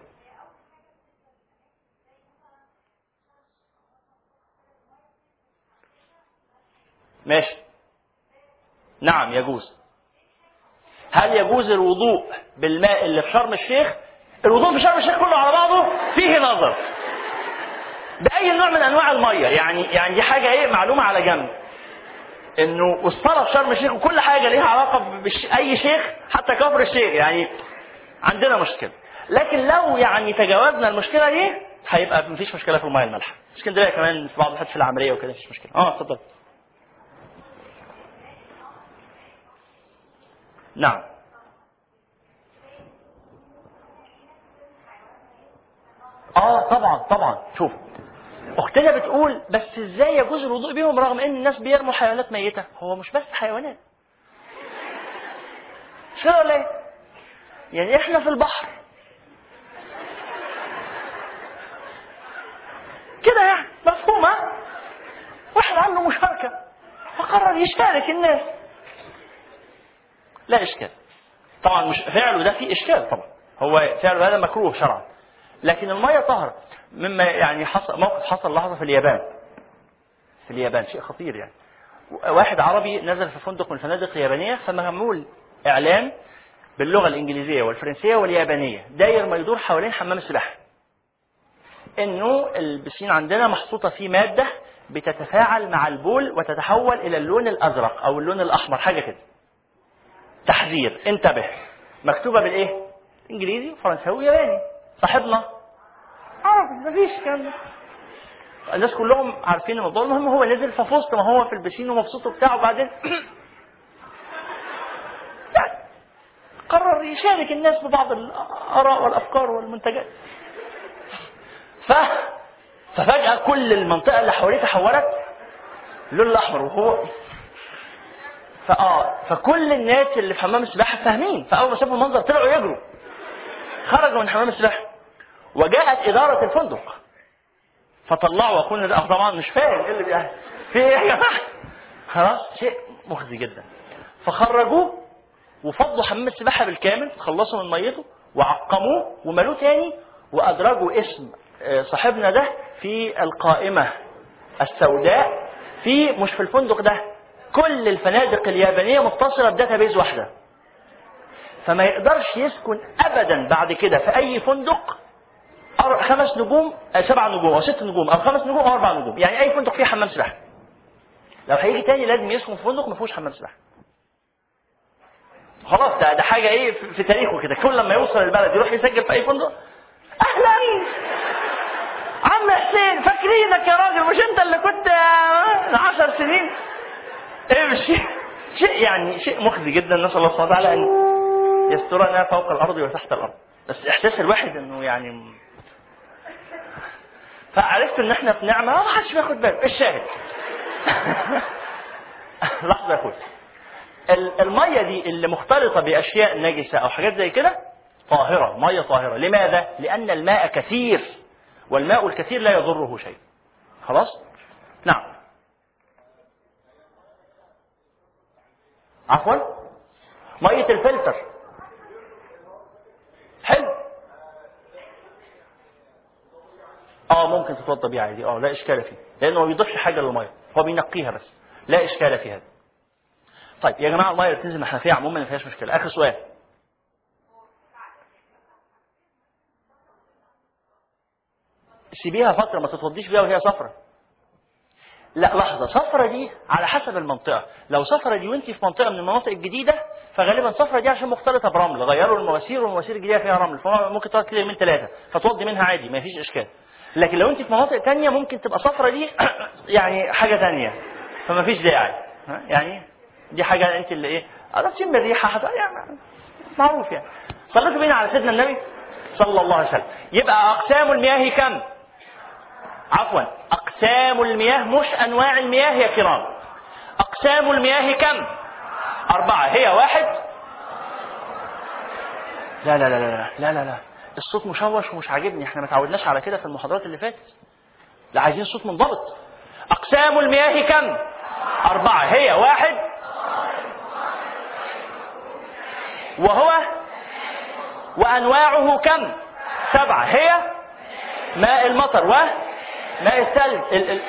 ماشي. نعم يجوز. هل يجوز الوضوء بالماء اللي في شرم الشيخ؟ الوضوء في شرم الشيخ كله على بعضه فيه نظر بأي نوع من أنواع المية. يعني يعني دي حاجة إيه معلومة على جنب، إنه الصلاة في شرم الشيخ وكل حاجة ليها علاقة بأي شيخ حتى كفر الشيخ يعني عندنا مشكلة. لكن لو يعني تجاوزنا المشكلة دي هيبقى مفيش مشكلة في المياه المالحة. اسكندرية كمان في بعض الحاجات في العملية وكده مفيش مشكلة. اه اتفضل. نعم. اه طبعا طبعا. شوف اختنا بتقول بس ازاي يجوز الوضوء بيهم رغم ان الناس بيرموا حيوانات ميته؟ هو مش بس حيوانات، شو ولا ايه؟ يعني احنا في البحر كده يعني مفهومه، واحد عنده مشاركه فقرر يشارك الناس، لا اشكال. طبعا مش فعله ده فيه اشكال، طبعا هو فعله هذا مكروه شرعا، لكن الميه طاهره. مما يعني حصل موقف حصل لحظه في اليابان. في اليابان شيء خطير يعني. واحد عربي نزل في فندق من الفنادق اليابانيه، فمعمول اعلان باللغه الانجليزيه والفرنسيه واليابانيه داير ما يدور حوالين حمام السباحه، انه البسين عندنا محطوطه فيه ماده بتتفاعل مع البول وتتحول الى اللون الازرق او اللون الاحمر حاجه كده. تحذير انتبه. مكتوبه بالايه؟ انجليزي وفرنساوي وياباني. صاحبنا عربي مفيش كلام، الناس كلهم عارفين الموضوع. المهم هو نزل ففوسط ما هو في البسين ومبسوط وبتاعه، وبعدين قرر يشارك الناس ببعض الآراء والأفكار والمنتجات. ف... ففجأة كل المنطقة اللي حواليه تحولت اللون الأحمر، وهو فآه فكل الناس اللي في حمام السباحة فاهمين، فأول ما شافوا المنظر طلعوا يجروا، خرجوا من حمام السباحة، وجاءت إدارة الفندق فطلعوا أخونا طبعا مش فاهم ايه اللي بيحصل في ايه يا جماعة، خلاص شيء مخزي جدا. فخرجوه وفضوا حمام السباحة بالكامل، خلصوا من ميته وعقموه وملوه تاني، وأدرجوا اسم صاحبنا ده في القائمة السوداء في مش في الفندق ده، كل الفنادق اليابانية متصلة بداتابيز واحدة، فما يقدرش يسكن أبدا بعد كده في أي فندق خمس نجوم سبع نجوم أو ست نجوم أو خمس نجوم أو أربع نجوم، يعني أي فندق فيه حمام سباحة. لو هيجي تاني لازم يسكن في فندق ما فيهوش حمام سباحة. خلاص ده, ده حاجة إيه في, في تاريخه كده، كل لما يوصل البلد يروح يسجل في أي فندق. أهلا عم حسين، فاكرينك يا راجل، مش أنت اللي كنت عشر سنين؟ إيه شيء شيء يعني شيء مخزي جدا. نسأل الله سبحانه وتعالى أن يسترنا فوق الأرض وتحت الأرض. بس إحساس الواحد إنه يعني فعرفت إن إحنا في نعمة ما حدش بياخد باله. الشاهد لحظة يا أخوي، المية دي اللي مختلطة بأشياء نجسة أو حاجات زي كده طاهرة، مية طاهرة. لماذا؟ لأن الماء كثير، والماء الكثير لا يضره شيء. خلاص؟ نعم. عفوا؟ مية الفلتر حلو. اه ممكن تتوضى بيها عادي، اه لا اشكال فيه، لانه ما بيضيفش حاجه للميه، هو بينقيها بس، لا اشكال في هذا. طيب يا جماعه الميه اللي بتنزل من الحنفيه عموما ما فيهاش مشكله. اخر سؤال، سيبيها فتره ما تتوضيش بيها وهي صفرة. لا لحظه، صفرة دي على حسب المنطقه. لو صفرة دي وانت في منطقه من المناطق الجديده فغالبا صفرة دي عشان مختلطة برمل، غيروا المواسير والمواسير الجديدة فيها رمل، فممكن تقعد كده يومين ثلاثة فتوضي منها عادي ما فيش إشكال. لكن لو أنت في مناطق تانية ممكن تبقى صفرة دي يعني حاجة تانية فما فيش داعي. يعني دي حاجة أنت اللي إيه تشم الريحة يعني معروف يعني. صليتوا بينا على سيدنا النبي صلى الله عليه وسلم. يبقى أقسام المياه كم؟ عفوا أقسام المياه مش أنواع المياه يا كرام. أقسام المياه كم؟ أربعة. هي واحد. لا لا لا لا لا لا لا الصوت مشوش ومش عاجبني، احنا ما تعودناش على كده في المحاضرات اللي فاتت. لا عايزين صوت منضبط. أقسام المياه كم؟ أربعة. هي واحد وهو وأنواعه كم؟ سبعة. هي ماء المطر وماء الثلج. ال ال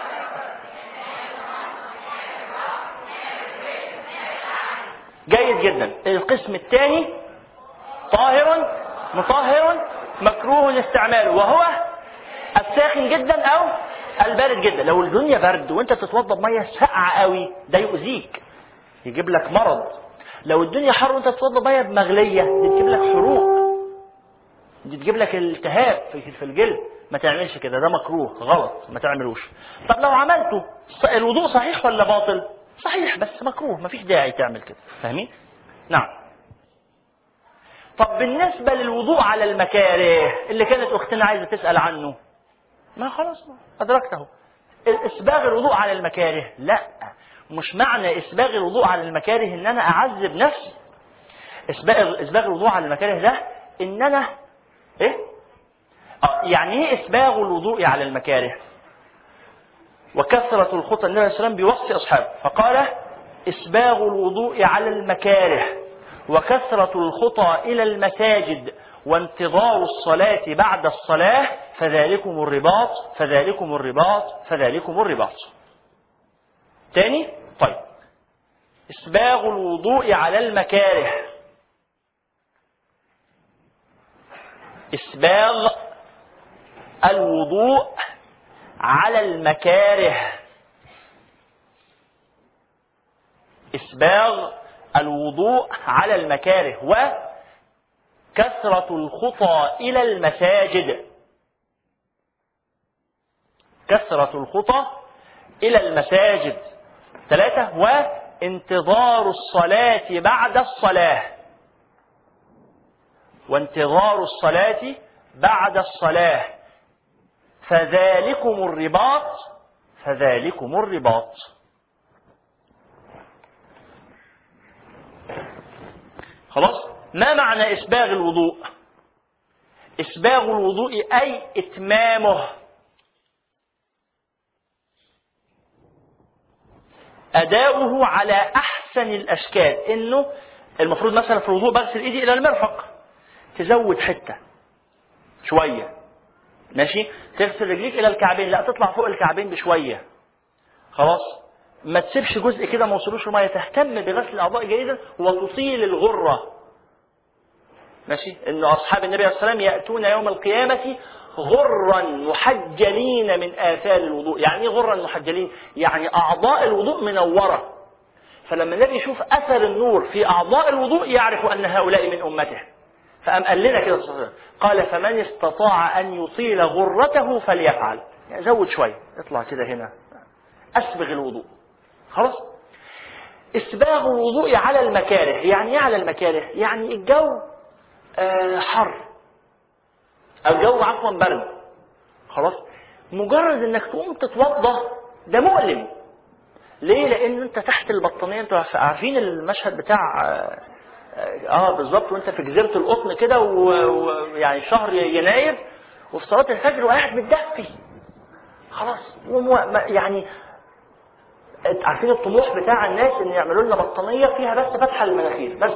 جيد جدا. القسم الثاني طاهر مطهر مكروه استعماله، وهو الساخن جدا أو البارد جدا. لو الدنيا برد وانت تتوضى بمية ساقعة قوي ده يؤذيك يجيب لك مرض. لو الدنيا حر وانت تتوضى بمية مغلية دي تجيب لك حروق، دي تجيب لك التهاب في الجلد. ما تعملش كده، ده مكروه غلط ما تعملوش. طب لو عملته الوضوء صحيح ولا باطل؟ صحيح بس مكروه ما فيش داعي تعمل كده. فاهمين؟ نعم. طب بالنسبة للوضوء على المكاره اللي كانت أختنا عايزة تسأل عنه، ما خلاص ما أدركته. إسباغ الوضوء على المكاره، لا مش معنى إسباغ الوضوء على المكاره إن أنا أعذب نفسي. إسباغ إسباغ الوضوء على المكاره ده إن أنا إيه؟ آه يعني إيه إسباغ الوضوء على المكاره؟ وكثرة الخطى. النبي صلى الله عليه وسلم بيوصي أصحابه فقال إسباغ الوضوء على المكاره وكثرة الخطى إلى المساجد وانتظار الصلاة بعد الصلاة فذلكم الرباط فذلكم الرباط فذلكم الرباط. تاني. طيب إسباغ الوضوء على المكاره. إسباغ الوضوء على المكاره. إسباغ الوضوء على المكاره وكثرة الخطى إلى المساجد. كثرة الخطى إلى المساجد. ثلاثة. وانتظار الصلاة بعد الصلاة. وانتظار الصلاة بعد الصلاة فذلكم الرباط فذلكم الرباط. خلاص. ما معنى إسباغ الوضوء؟ إسباغ الوضوء أي إتمامه، أداؤه على أحسن الأشكال. إنه المفروض مثلا في الوضوء بغسل إيدي إلى المرفق، تزود حتة شوية ماشي. تغسل رجليك إلى الكعبين، لا تطلع فوق الكعبين بشوية. خلاص. ما تسيبش جزء كده ما وصلوش المية. تهتم بغسل الأعضاء جيدا وتطيل الغرة ماشي. إن أصحاب النبي عليه الصلاة والسلام يأتون يوم القيامة غرا محجلين من آثار الوضوء. يعني إيه غرا محجلين؟ يعني أعضاء الوضوء منورة. فلما النبي يشوف أثر النور في أعضاء الوضوء يعرف أن هؤلاء من أمته. فأم قال لنا كده الصلاة، قال فمن استطاع أن يطيل غرته فليفعل. يعني زود شوية، اطلع كده هنا، أسبغ الوضوء. خلاص. إسباغ الوضوء على المكاره. يعني إيه على المكاره؟ يعني الجو آه حر، الجو عفوا برد. خلاص. مجرد انك تقوم تتوضى ده مؤلم. ليه؟ لان انت تحت البطانيه. انتوا عارفين المشهد بتاع اه, آه بالظبط، وانت في جزيره القطن كده ويعني شهر يناير وفي صلاه الفجر وقاعد متدفي. خلاص. يعني عارفين الطموح بتاع الناس ان يعملوا لنا بطانيه فيها بس فتحه للمناخير بس.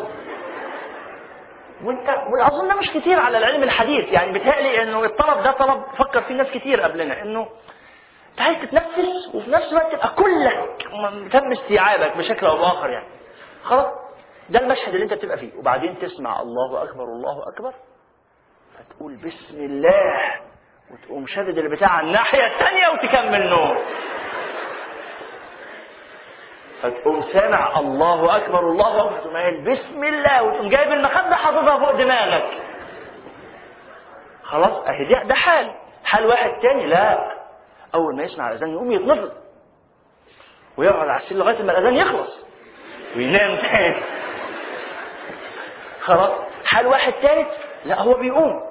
وانت اظن مش كتير على العلم الحديث. يعني بيتهيألي انه الطلب ده طلب فكر فيه ناس كتير قبلنا، انه انت عايز تتنفس وفي نفس الوقت تبقى كلك تم استيعابك بشكل او باخر. يعني خلاص ده المشهد اللي انت بتبقى فيه. وبعدين تسمع الله اكبر الله اكبر فتقول بسم الله وتقوم شادد البتاع على الناحيه الثانيه وتكمل نوم. فتقوم سامع الله اكبر الله اكبر، تقوم قايل بسم الله، وتقوم جايب المخده حاططها فوق دماغك. خلاص اهي ده, ده حال حال واحد تاني لا، اول ما يسمع الاذان يقوم يتنفض ويقعد على السرير لغايه ما الاذان يخلص وينام تاني. خلاص. حال واحد ثالث لا، هو بيقوم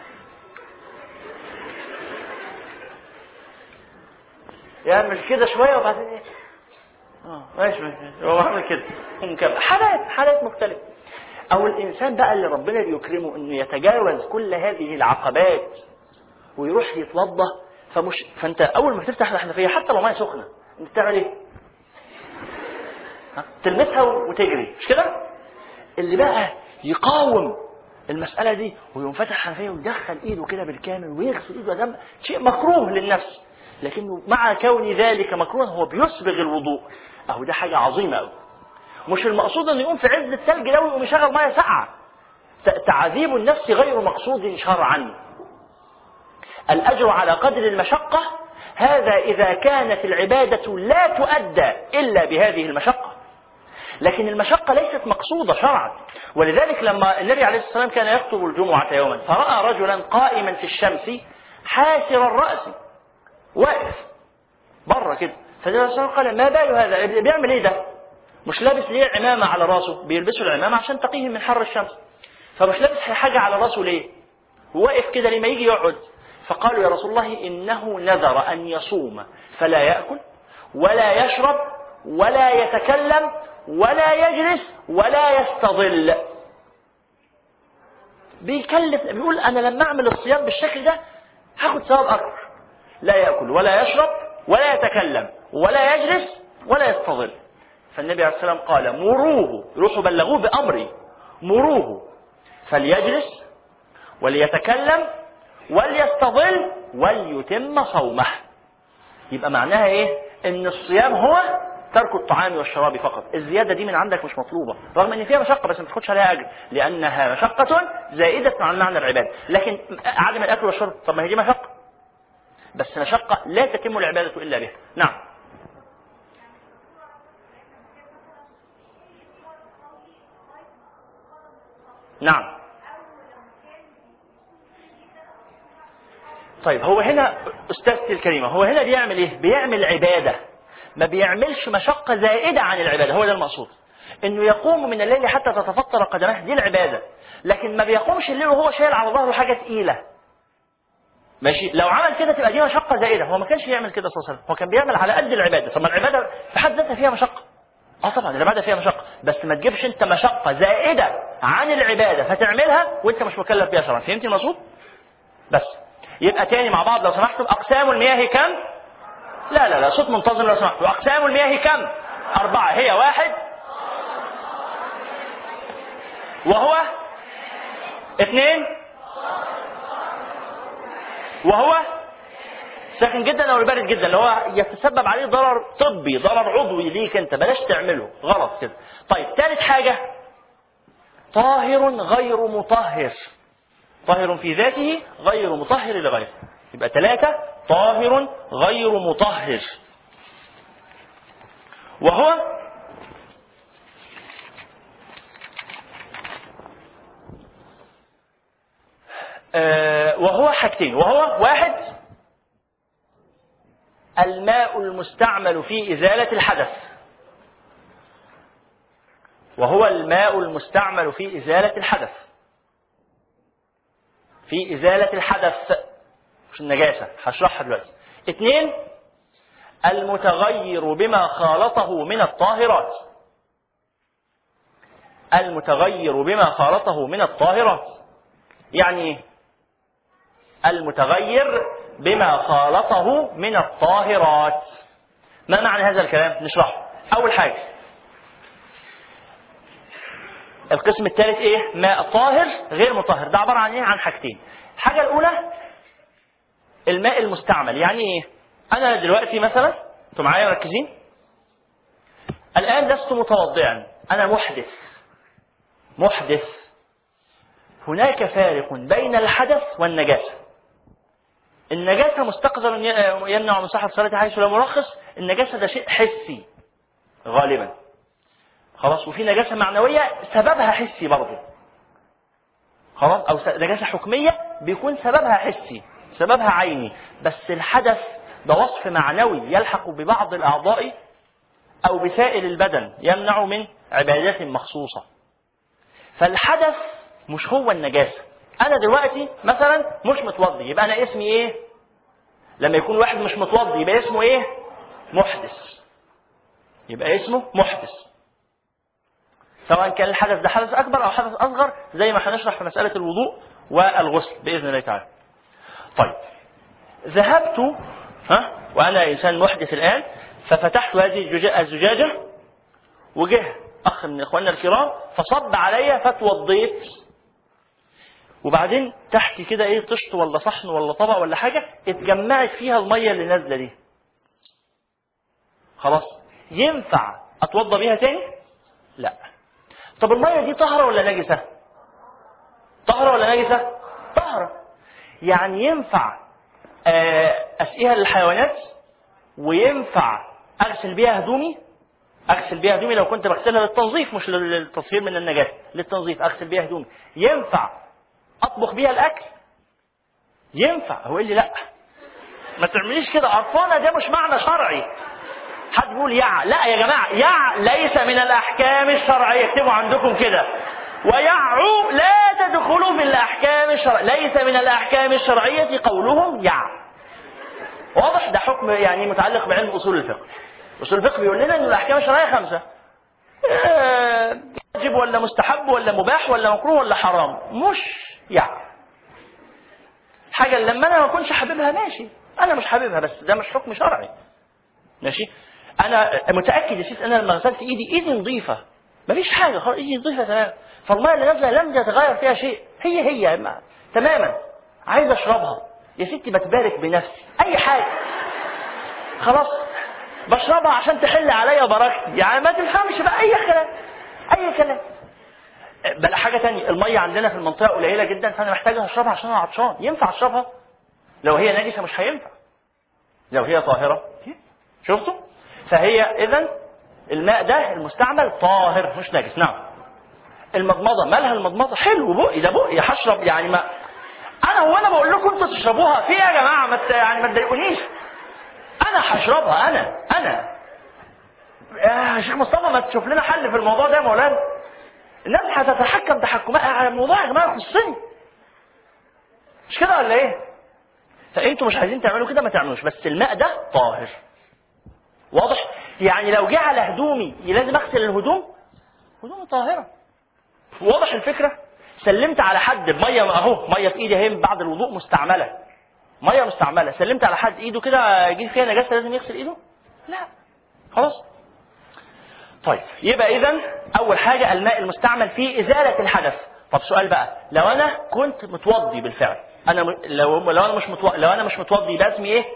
يعمل كده شويه وبعدين ايه اه ماشي هو عامل كده ممكن. حالات حالات مختلفه. او الانسان بقى اللي ربنا بيكرمه انه يتجاوز كل هذه العقبات ويروح يتوضا، فمش فانت اول ما تفتح الحنفيه حتى لو ميه سخنه انت بتعمل ايه؟ تلمسها وتجري، مش كده؟ اللي بقى يقاوم المساله دي ويقوم فاتح الحنفيه ويدخل ايده كده بالكامل ويغسل ايده دم، شيء مكروه للنفس، لكنه مع كون ذلك مكروه هو بيسبغ الوضوء، اهو ده حاجه عظيمه قوي. مش المقصود انه يقوم في عز الثلج ده ويقوم يشغل ميه ساقعه. تعذيب النفس غير مقصود شرعا. الاجر على قدر المشقه، هذا اذا كانت العباده لا تؤدى الا بهذه المشقه، لكن المشقه ليست مقصوده شرعا. ولذلك لما النبي عليه الصلاه والسلام كان يخطب الجمعه يوما فراى رجلا قائما في الشمس حاسر الراس واقف بره كده، فالنبي عليه الصلاه والسلام قال ما بال هذا بيعمل ايه ده؟ مش لابس ليه عمامه على راسه؟ بيلبسوا العمامه عشان تقيهم من حر الشمس، فمش لابس حاجه على راسه ليه؟ واقف كده لما يجي يقعد. فقالوا يا رسول الله انه نذر ان يصوم فلا ياكل ولا يشرب ولا يتكلم ولا يجلس ولا يستظل. بيكلف بيقول انا لما اعمل الصيام بالشكل ده هاخد ثواب اكبر. لا ياكل ولا يشرب ولا يتكلم ولا يجلس ولا يستظل. فالنبي عليه السلام قال مروه، روحوا بلغوه بامري، مروه فليجلس وليتكلم وليستظل وليتم صومه. يبقى معناها ايه؟ ان الصيام هو ترك الطعام والشراب فقط، الزياده دي من عندك مش مطلوبه، رغم ان فيها مشقه بس ما تاخدش عليها اجر لانها مشقه زائده عن معنى العباده. لكن عدم الاكل والشرب طب ما هي دي مشقه، بس مشقه لا تتم العباده الا بها. نعم نعم. طيب هو هنا أستاذتي الكريمة، هو هنا بيعمل إيه؟ بيعمل عبادة، ما بيعملش مشقة زائدة عن العبادة، هو ده المقصود. إنه يقوم من الليل حتى تتفطر قدمه، دي العبادة، لكن ما بيقومش الليل وهو شايل على ظهره حاجة تقيلة. ماشي؟ لو عمل كده تبقى دي مشقة زائدة، هو ما كانش يعمل كده صلى الله عليه وسلم، هو كان بيعمل على قد العبادة. طب ما العبادة في حد ذاتها فيها مشقة. اه طبعا العبادة فيها مشقة، بس ما تجيبش انت مشقة زائدة عن العبادة فتعملها وانت مش مكلف بيها شرعا. فهمتي المقصود؟ بس يبقى تاني مع بعض لو سمحتم. اقسام المياه كم؟ لا لا لا صوت منتظم لو سمحتم. اقسام المياه كم؟ اربعة. هي واحد وهو اثنين وهو ساخن جدا او بارد جدا، اللي هو يتسبب عليه ضرر طبي ضرر عضوي ليك انت، بلاش تعمله غلط كده. طيب ثالث حاجة طاهر غير مطهر، طاهر في ذاته غير مطهر لغيره. يبقى ثلاثة طاهر غير مطهر وهو آه وهو حاجتين، وهو واحد الماء المستعمل في إزالة الحدث، وهو الماء المستعمل في إزالة الحدث، في إزالة الحدث مش النجاسة، هشرحها دلوقتي. اثنين المتغير بما خالطه من الطاهرات، المتغير بما خالطه من الطاهرات يعني ايه؟ المتغير بما خالطه من الطاهرات. ما معنى هذا الكلام؟ نشرحه. أول حاجة القسم الثالث ايه؟ ماء طاهر غير مطهر، ده عبارة عن ايه؟ عن حاجتين. الحاجة الأولى الماء المستعمل، يعني ايه؟ أنا دلوقتي مثلا انتوا معايا مركزين؟ الآن لست متوضئا، أنا محدث محدث هناك فارق بين الحدث والنجاسة. النجاسة مستقذر يمنع من صحة الصلاة حيث لا مرخص، النجاسة ده شيء حسي غالبا. خلاص. وفي نجاسة معنوية سببها حسي برضه. خلاص. أو نجاسة حكمية بيكون سببها حسي، سببها عيني، بس الحدث ده وصف معنوي يلحق ببعض الأعضاء أو بسائر البدن يمنع من عبادات مخصوصة. فالحدث مش هو النجاسة. أنا دلوقتي مثلا مش متوضي، يبقى أنا اسمي إيه؟ لما يكون واحد مش متوضي يبقى اسمه إيه؟ محدث. يبقى اسمه محدث، سواء كان الحدث ده حدث أكبر أو حدث أصغر، زي ما هنشرح في مسألة الوضوء والغسل بإذن الله تعالى. طيب، ذهبت ها وأنا إنسان محدث الآن، ففتحت هذه الزجاجة وجه أخ من إخواننا الكرام فصب عليا فتوضيت، وبعدين تحت كده إيه طشت ولا صحن ولا طبق ولا حاجة اتجمعت فيها المية اللي نازلة دي. خلاص، ينفع أتوضى بيها تاني؟ لا. طب المية دي طهرة ولا نجسة؟ طهرة ولا نجسة؟ طهرة. يعني ينفع أسقيها للحيوانات، وينفع أغسل بيها هدومي. أغسل بيها هدومي لو كنت بغسلها للتنظيف مش للتطهير من النجاسة، للتنظيف أغسل بيها هدومي. ينفع أطبخ بيها الأكل؟ ينفع. هو اللي لا ما تعمليش كده عرفانة، ده مش معنى شرعي. حد يقول يع، لا يا جماعة، يع ليس من الأحكام الشرعية. اكتبوا عندكم كده، ويعوا لا تدخلوا في الأحكام الشرعية. ليس من الأحكام الشرعية قولهم يع. واضح؟ ده حكم يعني متعلق بعلم أصول الفقه. أصول الفقه بيقول لنا أن الأحكام الشرعية خمسة، واجب ولا مستحب ولا مباح ولا مكروه ولا حرام، مش يع. حاجة لما أنا ما أكونش حاببها ماشي، أنا مش حاببها، بس ده مش حكم شرعي. ماشي. أنا متأكد يا سيدي أنا لما غسلت إيدي إيدي نظيفة، مفيش حاجة، خلاص إيدي نظيفة تمام، فالمية اللي نازلة لم يتغير فيها شيء، هي هي ما. تماما. عايز أشربها يا ستي بتبارك بنفسي، أي حاجة خلاص بشربها عشان تحل عليا بركتي، يعني ما تفهمش بقى أي كلام أي كلام. بل حاجة تانية، المية عندنا في المنطقة قليلة جدا، فأنا محتاجها أشربها عشان أنا عطشان. ينفع أشربها؟ لو هي نجسة مش هينفع، لو هي طاهرة. شفتوا؟ فهي إذن الماء ده المستعمل طاهر مش نجس. نعم. المضمضة مالها المضمضة؟ حلو، بقي ده بقي هشرب يعني. ما أنا هو أنا بقول لكم أنتوا تشربوها في يا جماعة، ما يعني ما تضايقونيش، أنا هشربها. أنا أنا يا شيخ مصطفى ما تشوف لنا حل في الموضوع ده يا مولانا. الناس هتتحكم تحكمات على الموضوع يا جماعة، يخصني مش كده ولا إيه؟ فأنتوا مش عايزين تعملوا كده ما تعملوش، بس الماء ده طاهر. واضح؟ يعني لو جه على هدومي لازم اغسل الهدوم، هدوم طاهره. واضح الفكره؟ سلمت على حد بميه اهو، ميه في ايدي اهي بعد الوضوء مستعمله، ميه مستعمله، سلمت على حد ايده كده جه فيها نجاسه لازم يغسل ايده؟ لا. خلاص. طيب، يبقى اذا اول حاجه الماء المستعمل في ازاله الحدث. طب سؤال بقى، لو انا كنت متوضي بالفعل، انا م... لو لو انا مش متوضي، لو انا مش متوضي يبقى اسمي ايه؟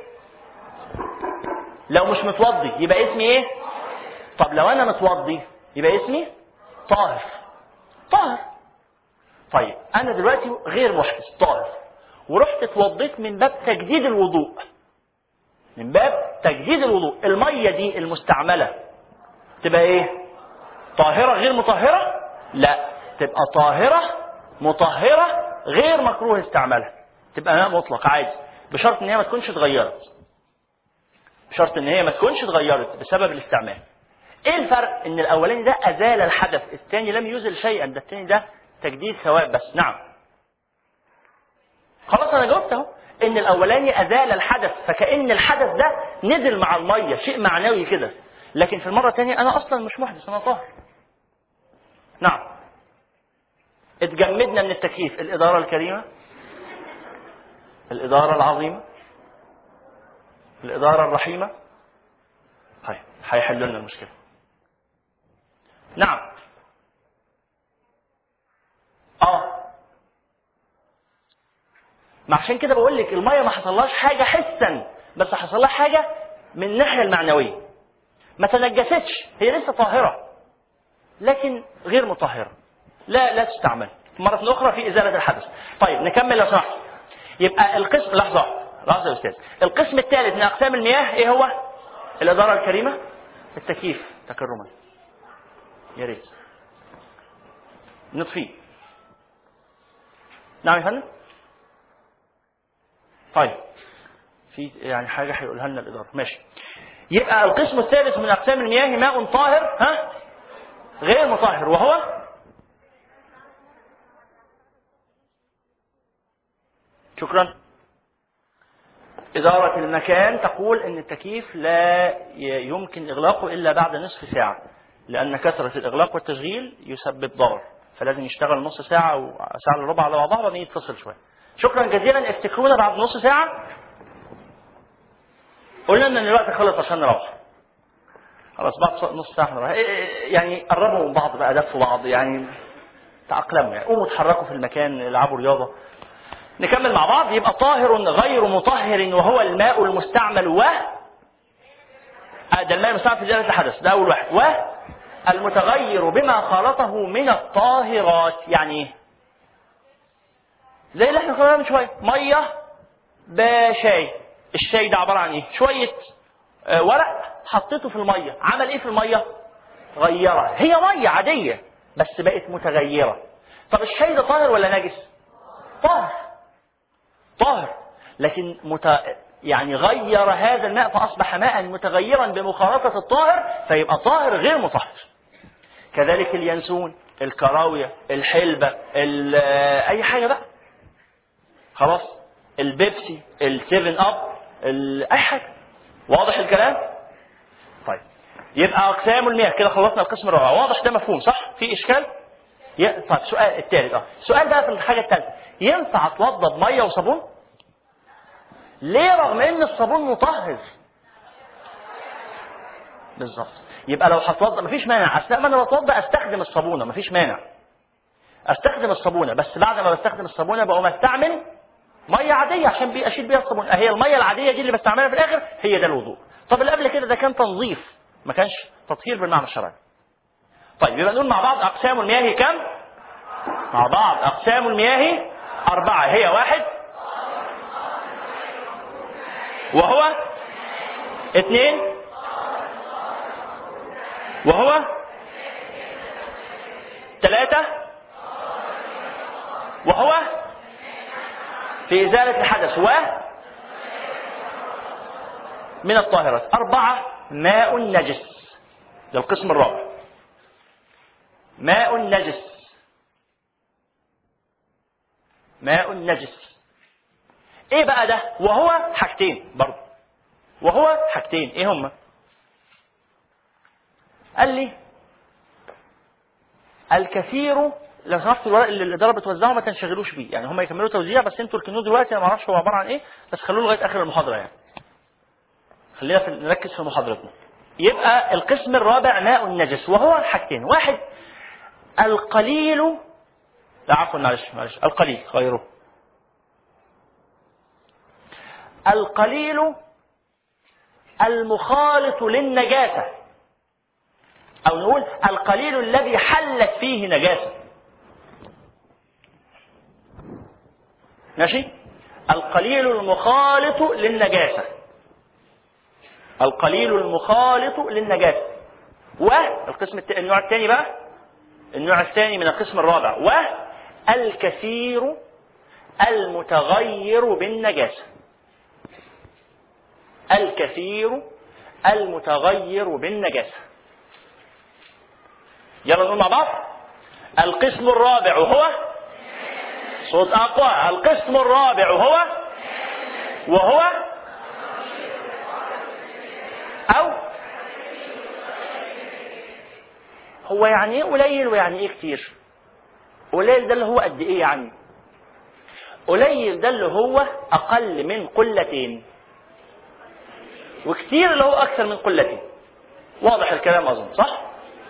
لو مش متوضي يبقى اسمي ايه؟ طب لو انا متوضي يبقى اسمي طاهر. طاهر. طيب انا دلوقتي غير محدث طاهر، ورحت اتوضيت من باب تجديد الوضوء، من باب تجديد الوضوء، الميه دي المستعمله تبقى ايه؟ طاهره غير مطهره؟ لا، تبقى طاهره مطهره غير مكروه استعمالها، تبقى ماء مطلق عادي، بشرط ان هي ما تكونش اتغيرت، بشرط ان هي ما تكونش اتغيرت بسبب الاستعمال. ايه الفرق؟ ان الاولاني ده ازال الحدث، الثاني لم يزل شيئا، ده الثاني ده تجديد ثواب بس. نعم. خلاص انا جاوبت اهو، ان الاولاني ازال الحدث، فكأن الحدث ده نزل مع الميه، شيء معنوي كده، لكن في المره الثانيه انا اصلا مش محدث، انا طاهر. نعم. اتجمدنا من التكييف، الاداره الكريمه، الاداره العظيمه، الاداره الرحيمه، هاي هيحلوا لنا المشكله. نعم. اه ما عشان كده بقول لك الميه ما حصلهاش حاجه حسا، بس حصل لها حاجه من الناحيه المعنويه، ما تنجستش، هي لسه طاهره لكن غير مطهره، لا لا تستعمل مره اخرى في ازاله الحدث. طيب نكمل لو سمحت. يبقى القسم، لحظه لحظه يا استاذ، القسم الثالث من اقسام المياه ايه هو؟ الاداره الكريمه، التكييف. تكرما. يا ريت نطفيه. نعم يا فندم. طيب في يعني حاجه هيقولها لنا الاداره. ماشي. يبقى القسم الثالث من اقسام المياه ماء طاهر ها غير مطهر، وهو شكرا إدارة المكان تقول إن التكييف لا يمكن إغلاقه إلا بعد نصف ساعة، لأن كثرة الإغلاق والتشغيل يسبب ضرر، فلازم يشتغل نص ساعة أو ساعة إلا ربع على بعضها وبعدين يتصل شوية. شكرا جزيلا. افتكرونا بعد نص ساعة. قلنا إن الوقت خلص عشان نروح. خلاص بعد نص ساعة نروح. يعني قربوا من بعض بقى، دفوا بعض، يعني تأقلموا، يعني قوموا اتحركوا في المكان، العبوا رياضة. نكمل مع بعض. يبقى طاهر غير مطهر وهو الماء المستعمل و ده الماء المستعمل في إزالة الحدث، ده أول واحد. والمتغير بما خالطه من الطاهرات. يعني ايه؟ زي اللي احنا قلنا من شويه، ميه بشاي. الشاي ده عباره عن ايه؟ شويه ورق حطيته في الميه، عمل ايه في الميه؟ غيرها. هي ميه عاديه بس بقت متغيره. طب الشاي ده طاهر ولا نجس؟ طاهر طاهر، لكن مت... يعني غير هذا الماء فأصبح ماء متغيرا بمخالطة الطاهر، فيبقى طاهر غير مطهر. كذلك اليانسون، الكراوية، الحلبة، أي حاجة بقى، خلاص، البيبسي، السيفن أب، أي حاجة. واضح الكلام؟ طيب يبقى أقسام المياه كده خلصنا القسم الرابع. واضح ده مفهوم صح؟ في إشكال؟ ي... طيب سؤال الثالث اه سؤال بقى في الحاجة الثالثة، ينفع اتوضى بمية وصابون؟ ليه رغم ان الصابون مطهر؟ بالظبط. يبقى لو هتوضى مفيش مانع اثناء ما انا بتوضى استخدم الصابونه، مفيش مانع استخدم الصابونه، بس بعد ما بستخدم الصابونه بقوم استعمل ميه عاديه عشان بي اشيل بيها الصابون. هي الميه العاديه دي اللي بستعملها في الاخر هي ده الوضوء. طب اللي قبل كده ده كان تنظيف، ما كانش تطهير بالمعنى الشرعي. طيب يبقى نقول مع بعض اقسام المياه كم؟ مع بعض اقسام المياه اربعه. هي واحد وهو اثنين وهو ثلاثة وهو في إزالة الحدث و من الطاهرات. أربعة ماء نجس. ده القسم الرابع. ماء نجس. ماء نجس. ايه بقى ده؟ وهو حاجتين برضه. وهو حاجتين ايه هما؟ قال لي الكثير، لو سمحتوا الورق اللي الاداره بتوزعه ما تنشغلوش بيه، يعني هم يكملوا توزيع بس انتوا اركنوه دلوقتي، انا ما اعرفش هو عباره عن ايه، بس خلوه لغايه اخر المحاضره. يعني خلينا في نركز في محاضرتنا. يبقى القسم الرابع ماء نجس وهو حاجتين. واحد القليل، لا عفوا معلش معلش القليل غيره. القليل المخالط للنجاسة، أو نقول القليل الذي حلت فيه نجاسة. ماشي؟ القليل المخالط للنجاسة. القليل المخالط للنجاسة. والقسم الت... النوع الثاني بقى، النوع الثاني من القسم الرابع، والكثير المتغير بالنجاسة. الكثير المتغير بالنجاسة. يلا نقول مع بعض. القسم الرابع هو صوت أقوى. القسم الرابع هو وهو أو هو يعني إيه قليل ويعني إيه كتير؟ قليل ده اللي هو قد إيه يعني؟ قليل ده اللي هو أقل من قلتين، وكتير اللي هو أكثر من قلتين. واضح الكلام أظن صح؟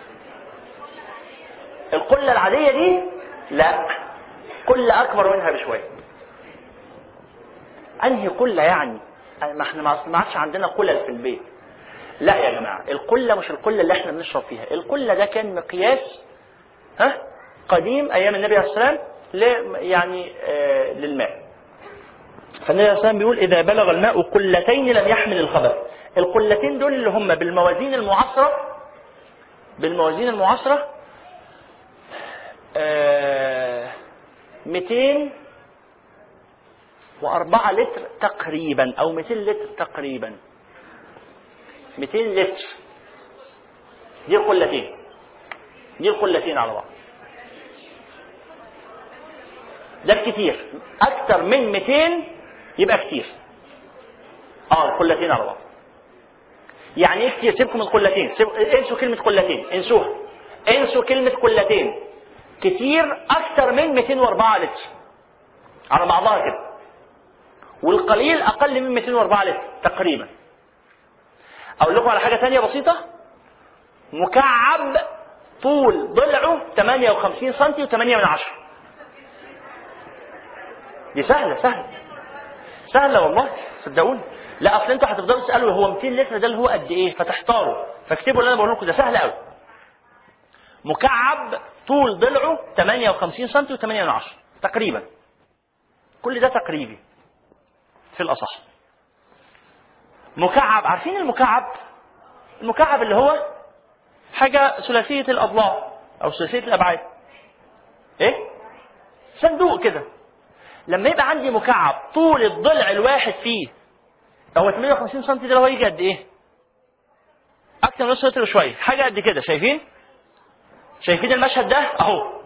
القلة العادية دي لا، قلة أكبر منها بشوية. أنهي قلة يعني؟ ما احنا ما عادش عندنا قلل في البيت. لا يا جماعة، القلة مش القلة اللي احنا بنشرب فيها. القلة ده كان مقياس ها قديم أيام النبي عليه السلام يعني آه للماء. فالنبي عليه السلام بيقول إذا بلغ الماء قلتين لم يحمل الخبث. القلتين دول اللي هم بالموازين المعاصرة بالموازين المعاصرة آه مئتين وأربعة لتر تقريبا أو مئتين لتر تقريبا. مئتين لتر دي القلتين، دي القلتين على بعض. ده الكتير. أكثر من مئتين يبقى كتير. اه القلتين على بعض. يعني ايه كتير؟ سيبكم من القلتين، سيب... انسوا كلمة قلتين، انسوها، انسوا كلمة قلتين. كتير أكثر من مئتين وأربعة لتر على بعضها كده، والقليل أقل من مئتين وأربعة لتر تقريبا. أقول لكم على حاجة ثانية بسيطة. مكعب طول ضلعه ثمانية وخمسين سنتي وثمانية من عشرة. دي سهلة سهلة سهلة والله صدقوني. لا أصل أنتوا هتفضلوا تسألوا هو مئتين لتر ده اللي هو قد إيه، فتحتاروا، فاكتبوا اللي أنا بقول لكم ده سهل قوي. مكعب طول ضلعه ثمانية وخمسين سنتي وثمانية من عشرة تقريبا. كل ده تقريبي في الأصح. مكعب، عارفين المكعب؟ المكعب اللي هو حاجة ثلاثية الأضلاع أو ثلاثية الأبعاد. إيه؟ صندوق كده. لما يبقى عندي مكعب طول الضلع الواحد فيه هو ثمانية وخمسين سنتي، ده هو يجي قد إيه؟ أكثر من نص متر وشوية، حاجة قد كده. شايفين؟ شايفين المشهد ده؟ أهو.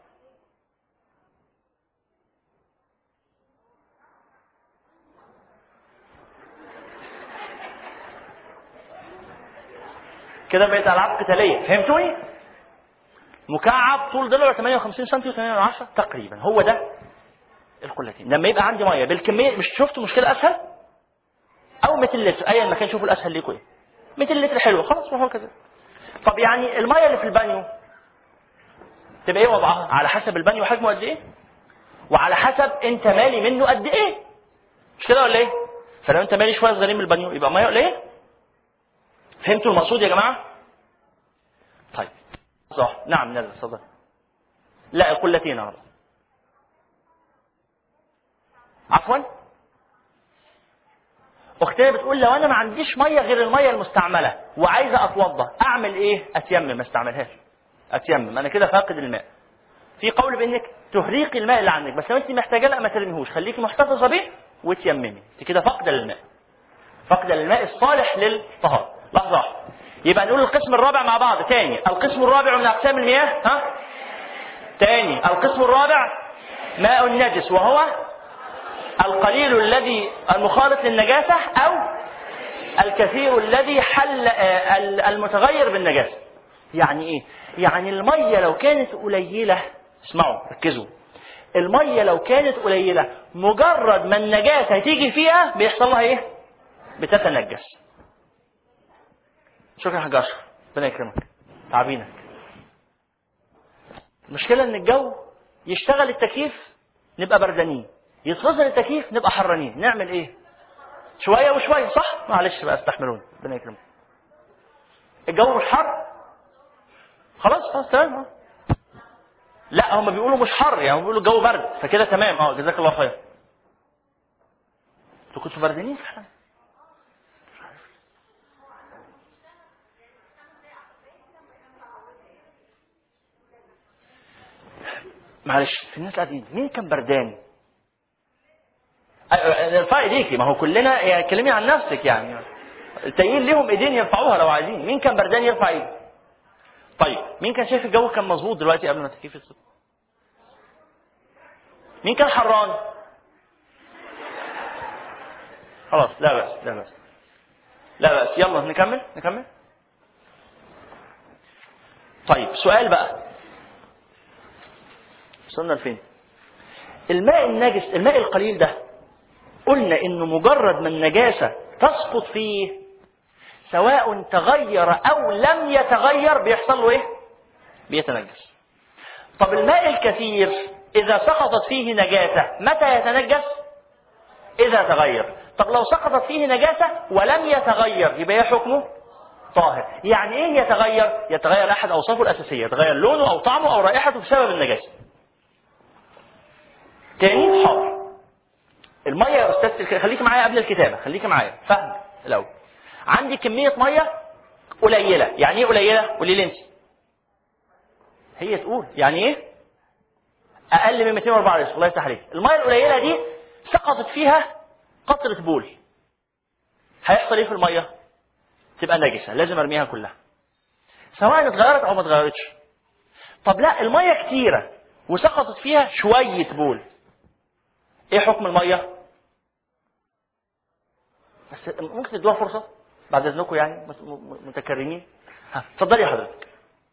كده بقت ألعاب قتالية، فهمتوني؟ مكعب طول ضلعه ثمانية وخمسين سنتي وثمانية من عشرة تقريبا، هو ده القلتين. لما يبقى عندي ميه بالكميه، مش شفتوا مشكله اسهل؟ او مئتين لتر، ايا ما كان شوفوا الاسهل ليكم ايه. مئتين لتر حلو خلاص، وهو كذا. طب يعني الميه اللي في البانيو تبقى ايه وضعها؟ على حسب البانيو حجمه قد ايه، وعلى حسب انت مالي منه قد ايه، مش كده ولا ايه؟ فلو انت مالي شويه صغيرين من البانيو يبقى ميه قليله. فهمتوا المقصود يا جماعه؟ طيب صح. نعم نزل صدق. لا القلتين على بعض. عفوا اختي بتقول لو انا ما عنديش ميه غير الميه المستعمله وعايزه اتوضا اعمل ايه؟ اتيمم. ما استعملهاش، اتيمم. انا كده فاقد الماء. في قول بانك تهريقي الماء اللي عندك، بس لو انت محتاجه لا ما ترميهوش، خليكي محتفظه به وتيممي. انت كده فاقده للماء، فاقده للماء الصالح للطهاره. لحظه واحده. يبقى نقول القسم الرابع مع بعض تاني. القسم الرابع من اقسام المياه، ها تاني، القسم الرابع ماء النجس، وهو القليل الذي المخالط للنجاسة أو الكثير الذي حل المتغير بالنجاسة. يعني إيه؟ يعني المية لو كانت قليلة، اسمعوا ركزوا، المية لو كانت قليلة مجرد ما النجاسة تيجي فيها بيحصل لها إيه؟ بتتنجس. شكرا حاج أشرف، ربنا يكرمك، تعبينك. المشكلة إن الجو يشتغل التكييف نبقى بردانين، يتفصل التكييف نبقى حرانين. نعمل ايه؟ شويه وشويه، صح؟ معلش بقى استحملوني، ربنا يكرمكم. الجو مش حر خلاص خلاص تمام. لا هم بيقولوا مش حر، يعني هم بيقولوا الجو برد، فكده تمام. اه جزاك الله خير. انتوا كنتوا بردانين فعلا. معلش في الناس قاعدين مين كان بردان؟ ارفعي ايديكي، ما هو كلنا يعني كلمي عن نفسك. يعني التانيين ليهم ايدين يرفعوها لو عايزين. مين كان بردان يرفع ايده؟ طيب مين كان شايف الجو كان مظبوط دلوقتي قبل ما التكييف يصب؟ مين كان حران؟ خلاص لا بأس لا بأس لا بأس. يلا نكمل نكمل. طيب سؤال بقى، وصلنا لفين؟ الماء النجس، الماء القليل ده قلنا انه مجرد ما النجاسة تسقط فيه سواء تغير او لم يتغير بيحصل له ايه؟ بيتنجس. طب الماء الكثير اذا سقطت فيه نجاسة متى يتنجس؟ اذا تغير. طب لو سقطت فيه نجاسة ولم يتغير يبقى ايه حكمه؟ طاهر. يعني ايه يتغير؟ يتغير احد اوصافه الاساسية، يتغير لونه او طعمه او رائحته بسبب النجاسة. تاني حاضر. المية يا أستاذ خليك معايا قبل الكتابة، خليك معايا فهم الأول. عندي كمية مية قليلة. يعني إيه قليلة؟ قولي لي أنت. هي تقول يعني ايه اقل من مئتين واربعة رزق. الله يفتح عليك. الميه القليله دي سقطت فيها قطره بول، هيحصل ايه في الميه؟ تبقى نجسه، لازم ارميها كلها سواء اتغيرت او ما اتغيرتش. طب لا، الميه كتيره وسقطت فيها شويه بول، ايه حكم الميه؟ بس ممكن تدوها فرصه بعد اذنكم يعني متكرمين. ها اتفضلي يا حضرتك.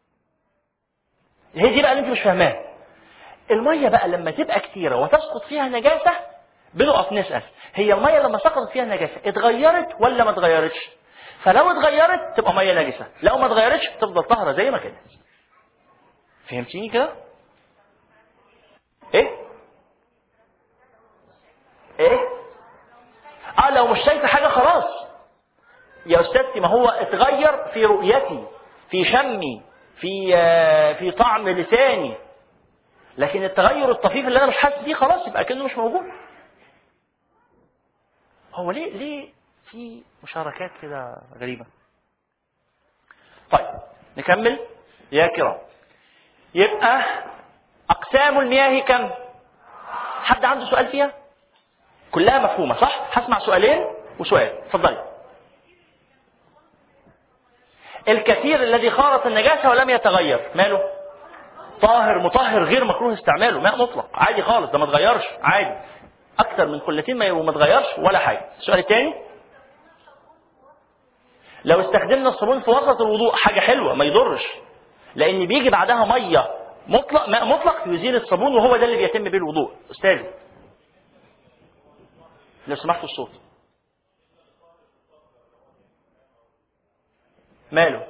هي دي بقى اللي انت مش فاهماها. الميه بقى لما تبقى كتيره وتسقط فيها نجاسه بنقف نسال هي الميه لما سقطت فيها نجاسه اتغيرت ولا ما اتغيرتش؟ فلو اتغيرت تبقى ميه نجسه، لو ما اتغيرتش تفضل طاهره زي ما كانت. فهمتيني كده؟ ايه؟ ايه؟ اه لو مش شايفه حاجه خلاص يا استاذتي، ما هو اتغير في رؤيتي، في شمي، في آه في طعم لساني، لكن التغير الطفيف اللي انا مش حاسس بيه خلاص يبقى كأنه مش موجود. هو ليه ليه في مشاركات كده غريبه؟ طيب نكمل يا كرام. يبقى اقسام المياه كم؟ حد عنده سؤال فيها؟ كلها مفهومه صح؟ هسمع سؤالين وسؤال. اتفضلي. الكثير الذي خالط النجاسه ولم يتغير ماله؟ طاهر مطهر غير مكروه استعماله، ماء مطلق عادي خالص، ده ما اتغيرش عادي، اكثر من قلتين ما وما اتغيرش ولا حاجه. السؤال الثاني، لو استخدمنا الصابون في وسط الوضوء حاجه حلوه ما يضرش، لان بيجي بعدها ميه مطلق ماء مطلق يزيل الصابون وهو ده اللي بيتم به الوضوء. استاذي لو سمحتوا الصوت. ماله؟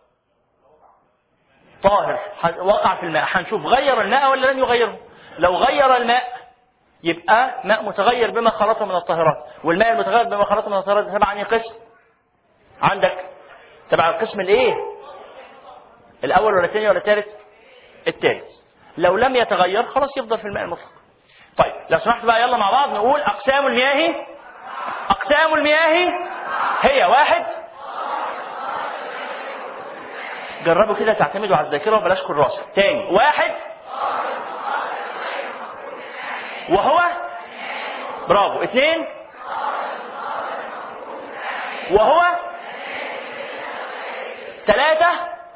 طاهر وقع في الماء، هنشوف غير الماء ولا لم يغيره. لو غير الماء يبقى ماء متغير بما خلطه من الطاهرات، والماء المتغير بما خلطه من الطاهرات تبع أي قسم؟ عندك تبع القسم الايه؟ الاول ولا الثاني ولا الثالث؟ الثالث. لو لم يتغير خلاص يفضل في الماء المطلق. طيب لو سمحت بقى يلا مع بعض نقول اقسام المياه. اقسام المياه هي واحد، جربوا كده تعتمدوا على الذاكره وبلاش كراسه. تاني، واحد وهو برافو. اثنين وهو. ثلاثة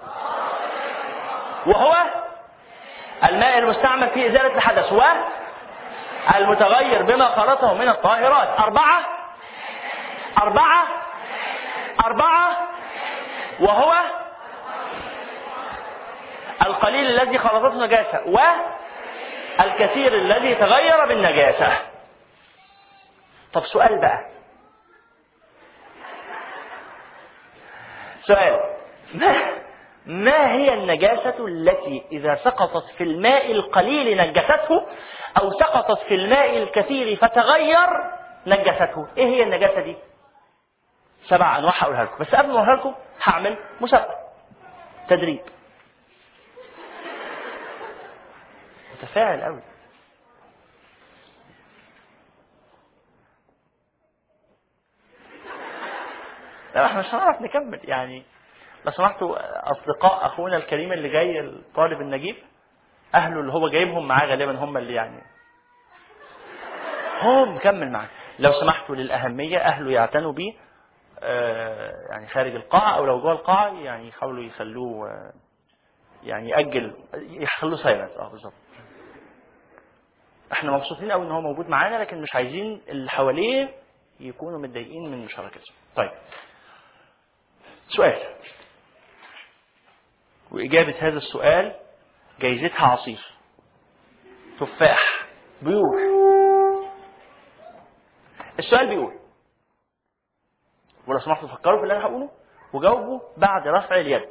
وهو الماء المستعمل في إزالة الحدث والمتغير بما خلطه من الطاهرات. أربعة أربعة أربعة وهو القليل الذي خلطته نجاسة والكثير الذي تغير بالنجاسة. طب سؤال بقى، سؤال ما, ما هي النجاسة التي إذا سقطت في الماء القليل نجسته أو سقطت في الماء الكثير فتغير نجسته؟ إيه هي النجاسة دي؟ سبع أنواع هقولها لكم، بس قبل ما أقولها لكم هعمل مسابقة تدريب. متفاعل قوي. لا احنا مش هنعرف نكمل يعني. لو سمحتوا اصدقاء اخونا الكريم اللي جاي الطالب النجيب، اهله اللي هو جايبهم معاه غالبا هم اللي يعني هو مكمل معاه. لو سمحتوا للاهميه اهله يعتنوا بيه آه يعني خارج القاعه، او لو جوه القاعه يعني يحاولوا يخلوه آه يعني ياجل يخلوه سايلنت. اه بالظبط. احنا مبسوطين قوي ان هو موجود معانا، لكن مش عايزين اللي حواليه يكونوا متضايقين من مشاركته. طيب سؤال، وإجابة هذا السؤال جايزتها عصير تفاح بيور. السؤال بيقول، ولو سمحتوا تفكروا في اللي أنا هقوله وجاوبوا بعد رفع اليد.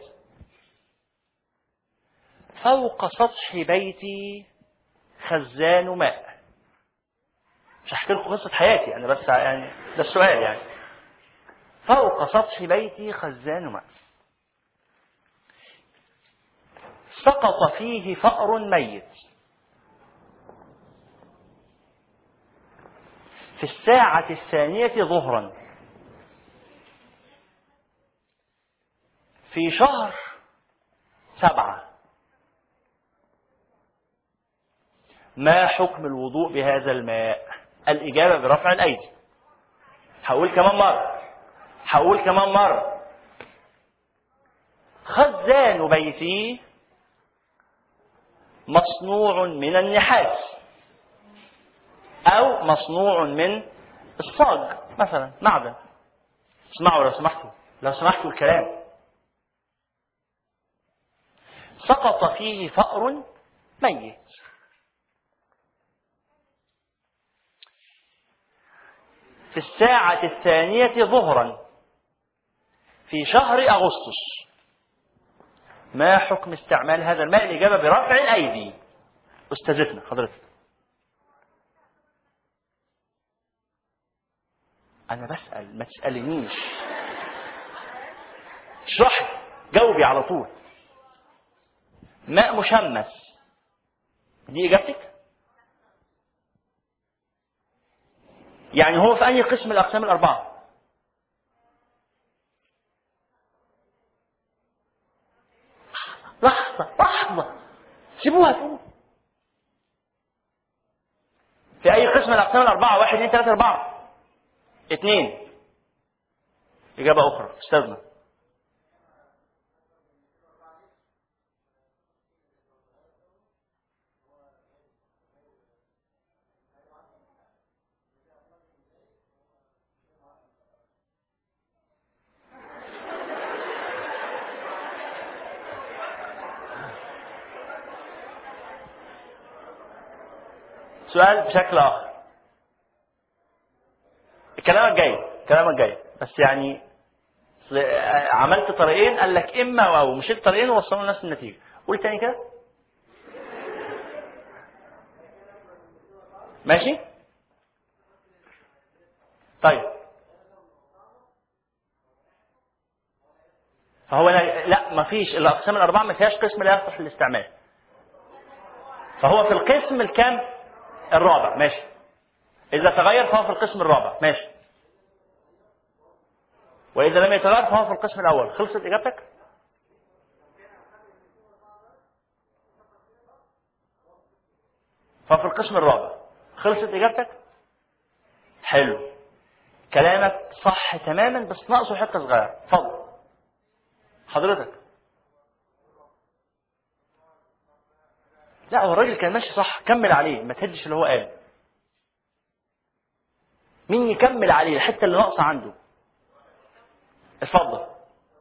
فوق سطح بيتي خزان ماء. مش هحكي لكم قصة حياتي أنا، بس يعني ده السؤال يعني. فوق سطح بيتي خزان ماء سقط فيه فأر ميت في الساعة الثانية ظهرا في شهر سبعة ما حكم الوضوء بهذا الماء؟ الإجابة برفع الأيدي. هقول كمان مرة هقول كمان مرة خزان بيتي مصنوع من النحاس أو مصنوع من الصاج مثلا، معدن. اسمعوا لو سمحتوا لو سمحتوا الكلام. سقط فيه فأر ميت. في الساعة الثانية ظهرا في شهر أغسطس. ما حكم استعمال هذا الماء؟ الإجابة برفع الأيدي. أستاذتنا حضرتك. أنا بسأل ما تسألنيش. اشرحي جاوبي على طول. ماء مشمس دي إجابتك؟ يعني هو في أي قسم الأقسام الأربعة؟ لحظة لحظة سيبوها تقول. في أي قسم الأقسام الأربعة؟ واحد اثنين ثلاثة أربعة. اثنين. إجابة أخرى أستاذنا. سؤال بشكل آخر. كلامك جاي كلامك جاي بس يعني عملت طريقين قال لك إما أو، مشيت طريقين ووصلوا نفس النتيجة. قول تاني كده. ماشي؟ طيب فهو لا ما فيش الأقسام الأربعة ما فيهاش قسم لا يصلح للاستعمال. فهو في القسم الكام؟ الرابع. ماشي. إذا تغير فهو في القسم الرابع. ماشي. وإذا لم يتغير فهو في القسم الأول. خلصت إجابتك؟ فهو في القسم الرابع. خلصت إجابتك؟ حلو. كلامك صح تماما بس ناقصه حتة صغيرة. اتفضل حضرتك. لا هو الراجل كان ماشي صح، كمل عليه ما تهدش اللي هو قال. مين يكمل عليه الحتة اللي ناقصة عنده؟ اتفضل.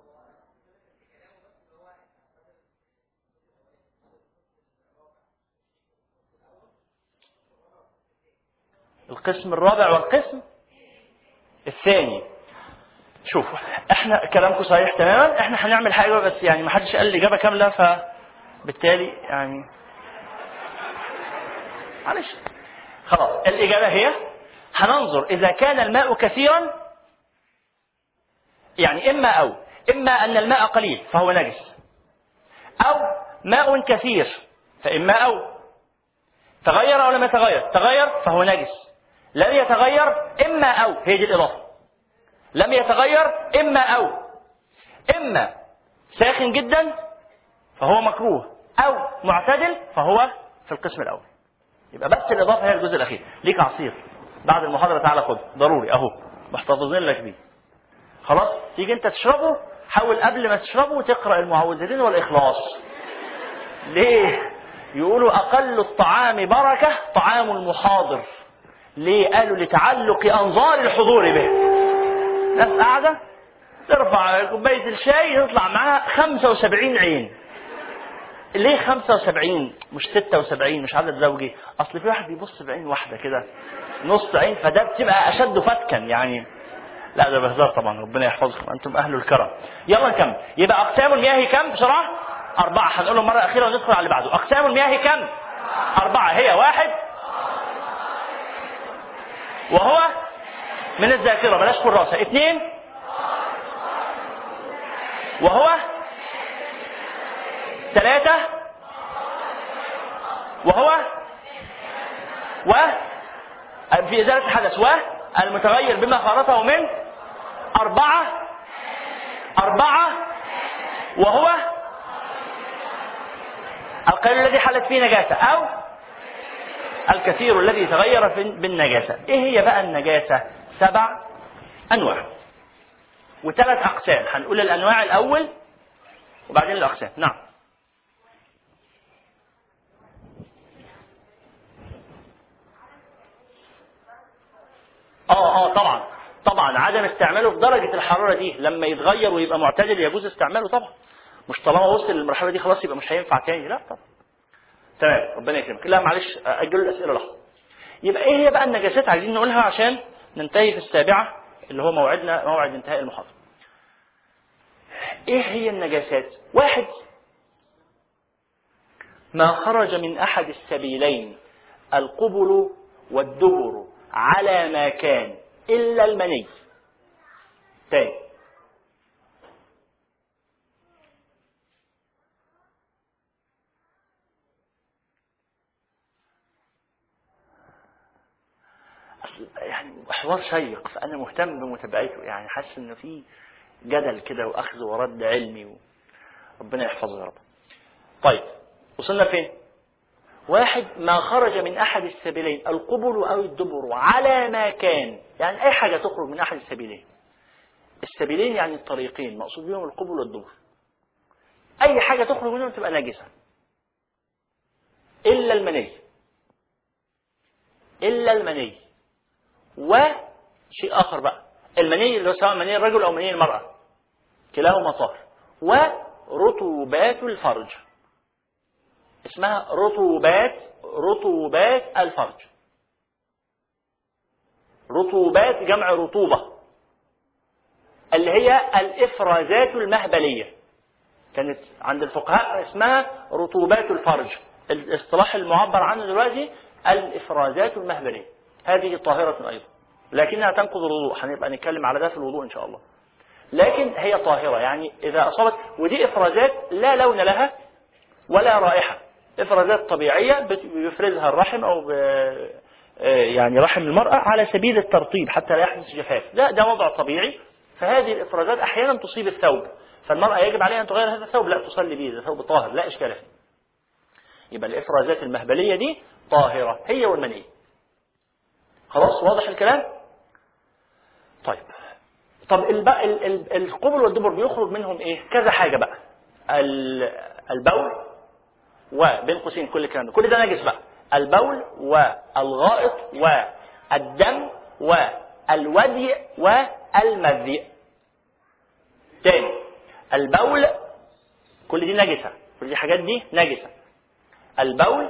القسم الرابع والقسم الثاني. شوفوا احنا كلامكم صحيح تماما. احنا هنعمل حاجة بس يعني ما حدش قال الإجابة كاملة فبالتالي يعني معلش خلاص. الإجابة هي هننظر إذا كان الماء كثيرا، يعني إما أو إما أن الماء قليل فهو نجس، أو ماء كثير فإما أو تغير أو لم يتغير. تغير فهو نجس. لم يتغير إما أو، هي دي الإضافة. لم يتغير إما أو، إما ساخن جدا فهو مكروه أو معتدل فهو في القسم الأول. يبقى بس الإضافة هي الجزء الأخير. ليك عصير بعد المحاضرة تعالى خد ضروري أهو محتفظين لك بيه. خلاص تيجي أنت تشربه حاول قبل ما تشربه تقرأ المعوذتين والإخلاص. ليه؟ يقولوا أقل الطعام بركة طعام المحاضر. ليه؟ قالوا لتعلق أنظار الحضور به. ناس قاعدة ترفع كوباية الشاي يطلع معاها خمسة وسبعين عين. ليه خمسة وسبعين مش ستة وسبعين مش عدد زوجي؟ أصل في واحد بيبص بعين واحدة كده نص عين فده بتبقى أشد فتكا يعني. لا ده بهزار طبعا ربنا يحفظكم أنتم أهل الكرم. يلا نكمل. يبقى أقسام المياه كم بسرعة؟ أربعة. هنقولهم مرة أخيرة وندخل على اللي بعده. أقسام المياه كم؟ أربعة. هي واحد وهو من الذاكرة بلاش كراسة. اثنين وهو ثلاثة وهو و في إزالة الحدث والمتغير بما خالطه من أربعة أربعة وهو القليل الذي حلت فيه نجاسة أو الكثير الذي تغير بالنجاسة. ايه هي بقى النجاسة؟ سبع انواع وثلاث اقسام. هنقول الانواع الاول وبعدين الاقسام. نعم. اه اه طبعا طبعا عدم استعماله في درجة الحرارة دي لما يتغير ويبقى معتدل يجوز استعماله طبعا. مش طالما وصل للمرحلة دي خلاص يبقى مش هينفع تاني، لا طبعا. تمام، ربنا يكرمك. لا معلش اجلوا الاسئلة لحظة. يبقى ايه هي بقى النجاسات؟ عايزين نقولها عشان ننتهي في السابعة اللي هو موعدنا، موعد انتهاء المحاضرة. ايه هي النجاسات؟ واحد، ما خرج من احد السبيلين القبل والدبر على ما كان الا المني. تاني، يعني حوار شيق فانا مهتم بمتابعته، يعني حاسس انه في جدل كده واخذ ورد علمي، وربنا يحفظه يا رب. طيب وصلنا فين؟ واحد، ما خرج من احد السبيلين القبل او الدبر على ما كان، يعني اي حاجه تخرج من احد السبيلين. السبيلين يعني الطريقين، مقصود بهم القبل والدبر. اي حاجه تخرج منهم تبقى نجسه الا المني، الا المني. وشيء اخر بقى، المني اللي هو سواء مني الرجل او مني المراه كلاهما طاهر. ورطوبات الفرج، اسمها رطوبات، رطوبات الفرج. رطوبات جمع رطوبة، اللي هي الإفرازات المهبلية، كانت عند الفقهاء اسمها رطوبات الفرج. الاصطلاح المعبر عنه دلوقتي الإفرازات المهبلية. هذه طاهرة أيضا لكنها تنقض الوضوء، هنبقى نتكلم على ده في الوضوء إن شاء الله. لكن هي طاهرة، يعني إذا أصابت، ودي إفرازات لا لون لها ولا رائحة، إفرازات طبيعية بيفرزها الرحم أو يعني رحم المرأة على سبيل الترطيب حتى لا يحدث جفاف. ده ده وضع طبيعي. فهذه الإفرازات أحيانا تصيب الثوب، فالمرأة يجب عليها أن تغير هذا الثوب، لا تصلي به، ده ثوب طاهر لا إشكال فيه. يبقى الإفرازات المهبلية دي طاهرة، هي والمني. خلاص واضح الكلام؟ طيب طب القبل والدبر بيخرج منهم إيه؟ كذا حاجة بقى. البول، وبين قوسين كل الكلام ده، كل ده نجس بقى. البول والغائط والدم والودي والمذي. تاني، البول كل دي نجسة، كل دي حاجات دي نجسة. البول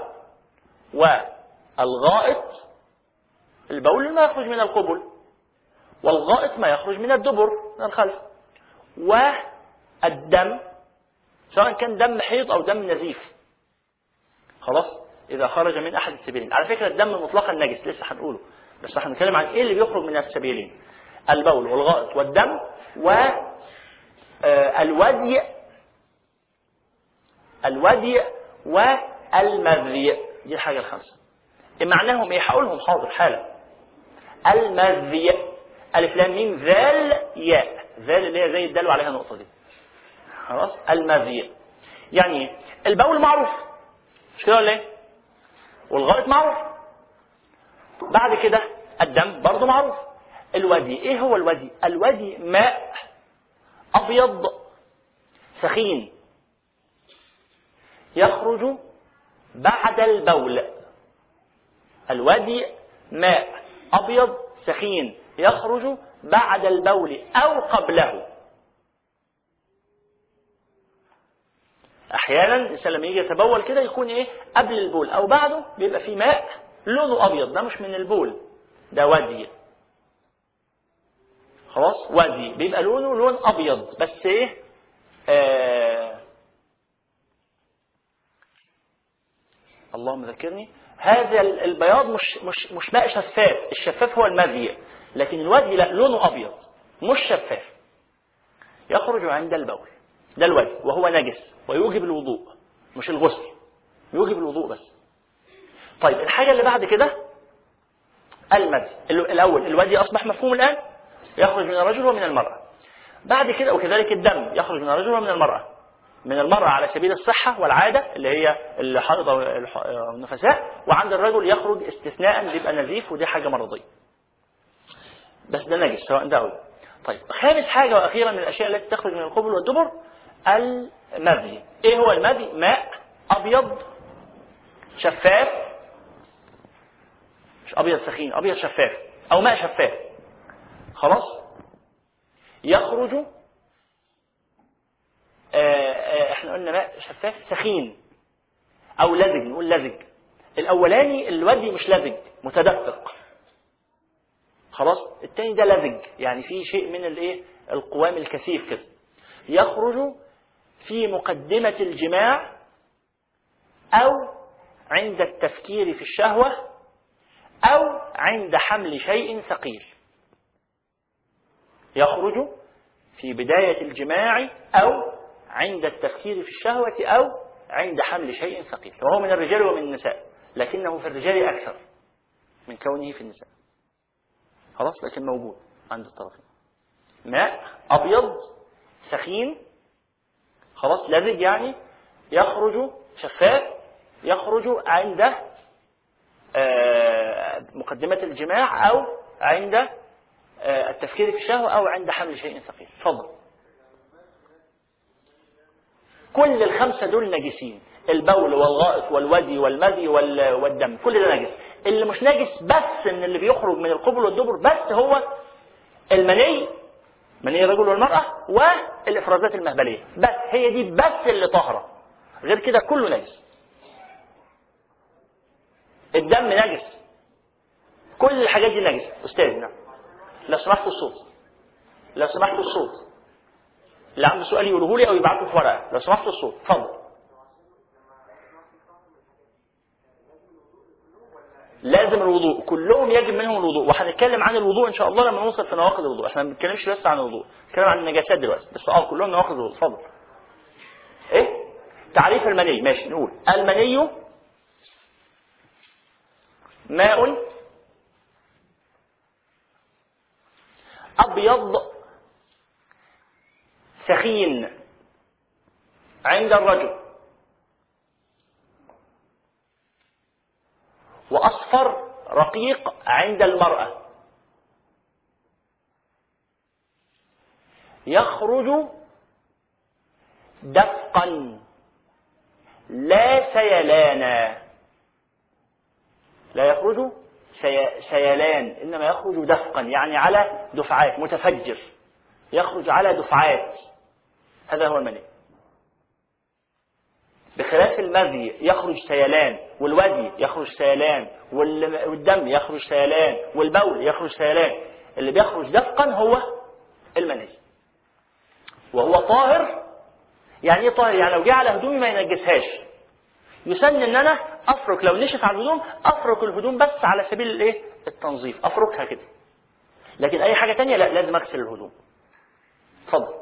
والغائط، البول ما يخرج من القبل، والغائط ما يخرج من الدبر من الخلف. والدم سواء كان دم حيض أو دم نزيف، خلاص إذا خرج من أحد السبيلين. على فكرة الدم مطلقا نجس، لسه هنقوله، بس هنتكلم عن إيه اللي بيخرج من السبيلين: البول والغائط والدم والودي، الودي والمذي. دي الحاجة الخمسة. معناهم إيه؟ هقولهم حاضر حالا. المذي، ألف لام ميم ذال ياء، ذال اللي هي زي الدال وعليها نقطة دي، خلاص. المذي يعني البول معروف، مش كده ولا ايه؟ والغائط معروف. بعد كده الدم برضه معروف. الودي، ايه هو الودي؟ الودي ماء ابيض سخين يخرج بعد البول. الودي ماء ابيض سخين يخرج بعد البول او قبله. احيانا الانسان لما يجي يتبول كده يكون ايه؟ قبل البول او بعده، بيبقى فيه ماء لونه ابيض، ده مش من البول، ده ودي. خلاص، ودي بيبقى لونه لون ابيض، بس ايه؟ آه اللهم ذكرني. هذا البياض مش مش مش ماء شفاف، الشفاف هو المذي، لكن الودي لا، لونه ابيض مش شفاف، يخرج عند البول. ده الودي، وهو نجس ويوجب الوضوء، مش الغسل، يوجب الوضوء بس. طيب الحاجة اللي بعد كده المذي. الأول الودي أصبح مفهوم الآن، يخرج من الرجل ومن المرأة. بعد كده وكذلك الدم يخرج من الرجل ومن المرأة. من المرأة على سبيل الصحة والعادة اللي هي الحائض أو النفساء، وعند الرجل يخرج استثناء بيبقى نزيف ودي حاجة مرضية، بس ده نجس سواء ده أو ده. طيب خامس حاجة وأخيرا من الأشياء التي تخرج من القبل والدبر المذي. إيه هو المذي؟ ماء أبيض شفاف، مش أبيض سخين، أبيض شفاف أو ماء شفاف، خلاص، يخرج آآ آآ احنا قلنا ماء شفاف سخين أو لزج، نقول لزج. الأولاني الودي مش لزج، متدفق، خلاص. التاني ده لزج، يعني فيه شيء من الايه القوام الكثيف كده. يخرج في مقدمة الجماع أو عند التفكير في الشهوة أو عند حمل شيء ثقيل. يخرج في بداية الجماع أو عند التفكير في الشهوة أو عند حمل شيء ثقيل. وهو من الرجال ومن النساء، لكنه في الرجال أكثر من كونه في النساء، خلاص، لكن موجود عند الطرفين. ماء أبيض سخين، خلاص، لزج يعني، يخرج شفاف، يخرج عند مقدمة الجماع أو عند التفكير في الشهوة أو عند حمل شيء ثقيل. تفضل. كل الخمسة دول نجسين، البول والغائط والودي والمذي والدم، كل ده نجس. اللي مش نجس بس ان اللي بيخرج من القبل والدبر بس هو المني، مني الرجل والمرأة، والإفرازات المهبلية، بس هي دي بس اللي طاهرة، غير كده كله نجس. الدم نجس، كل الحاجات دي نجس. أستاذ نعم، لو سمحتوا الصوت، لو سمحتوا الصوت، اللي عنده سؤال يقوله لي أو يبعته في ورقة، لو سمحتوا الصوت. اتفضل. لازم الوضوء، كلهم يجب منهم الوضوء، وهنتكلم عن الوضوء ان شاء الله لما نوصل في نواقض الوضوء. احنا ما بنتكلمش بس عن الوضوء، بنتكلم عن النجاسات دلوقتي بس. اه كلهم نواقض الوضوء. اتفضل. ايه تعريف المني؟ ماشي، نقول المني ماء ابيض سخين عند الرجل، واصفر رقيق عند المرأة، يخرج دفقا لا سيلانا، لا يخرج سي... سيلان، إنما يخرج دفقا يعني على دفعات، متفجر، يخرج على دفعات، هذا هو المني. بخلاف المذي يخرج سيلان، والودي يخرج سيلان، والدم يخرج سيلان، والبول يخرج سيلان. اللي بيخرج دفقا هو المني، وهو طاهر. يعني ايه طاهر؟ يعني لو جه على هدومي ما ينجسهاش. يسن ان انا افرك، لو نشف على الهدوم افرك الهدوم بس على سبيل الايه التنظيف، افركها كده، لكن اي حاجه تانية لا، لازم اغسل الهدوم. اتفضل.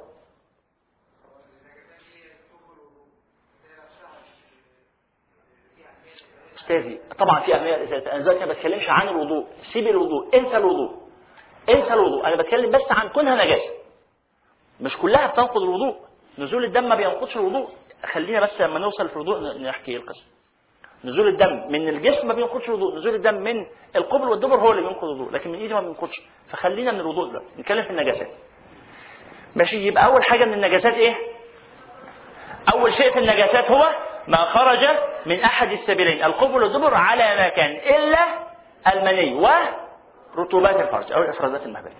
استاذي طبعا في اهميه الازاله. انا دلوقتي ما بتكلمش عن الوضوء، سيب الوضوء، انسى الوضوء، انسى الوضوء. انا بتكلم بس عن كونها نجاسه، مش كلها بتنقض الوضوء. نزول الدم ما بينقضش الوضوء، خلينا بس لما نوصل في الوضوء نحكي القصه. نزول الدم من الجسم ما بينقضش الوضوء، نزول الدم من القبل والدبر هو اللي بينقض الوضوء، لكن من ايدي ما بينقضش. فخلينا من الوضوء ده نتكلم في النجاسات. ماشي، يبقى اول حاجه من النجاسات ايه؟ اول شيء في النجاسات هو ما خرج من احد السبيلين، القبل والدبر، على ما كان الا المني ورطوبات الفرج او الافرازات المهبليه.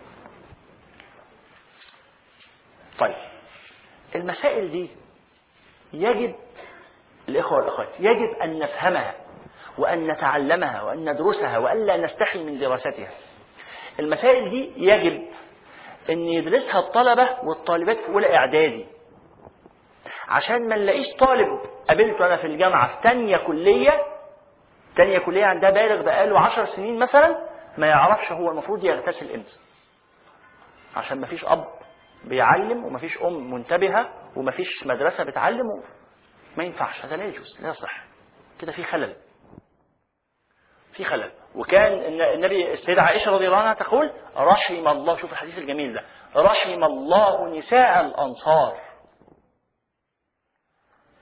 طيب المسائل دي يجب الإخوة والأخوات يجب أن نفهمها وأن نتعلمها وأن ندرسها وألا نستحي من دراستها. المسائل دي يجب أن يدرسها الطلبة والطالبات في أولى إعدادي، عشان ما نلاقيش طالب قابلته أنا في الجامعة في تانية كلية، تانية كلية عندها بالغ بقاله عشر سنين مثلا، ما يعرفش هو المفروض يغتسل امتى، عشان ما فيش أب بيعلم وما فيش أم منتبهة وما فيش مدرسة بتعلم. ما ينفعش، هذا لا يجوز، لا يصح، كده في خلل، في خلل. وكان النبي السيدة عائشة رضي الله عنها تقول رحم الله، شوف الحديث الجميل ده، رحم الله نساء الأنصار،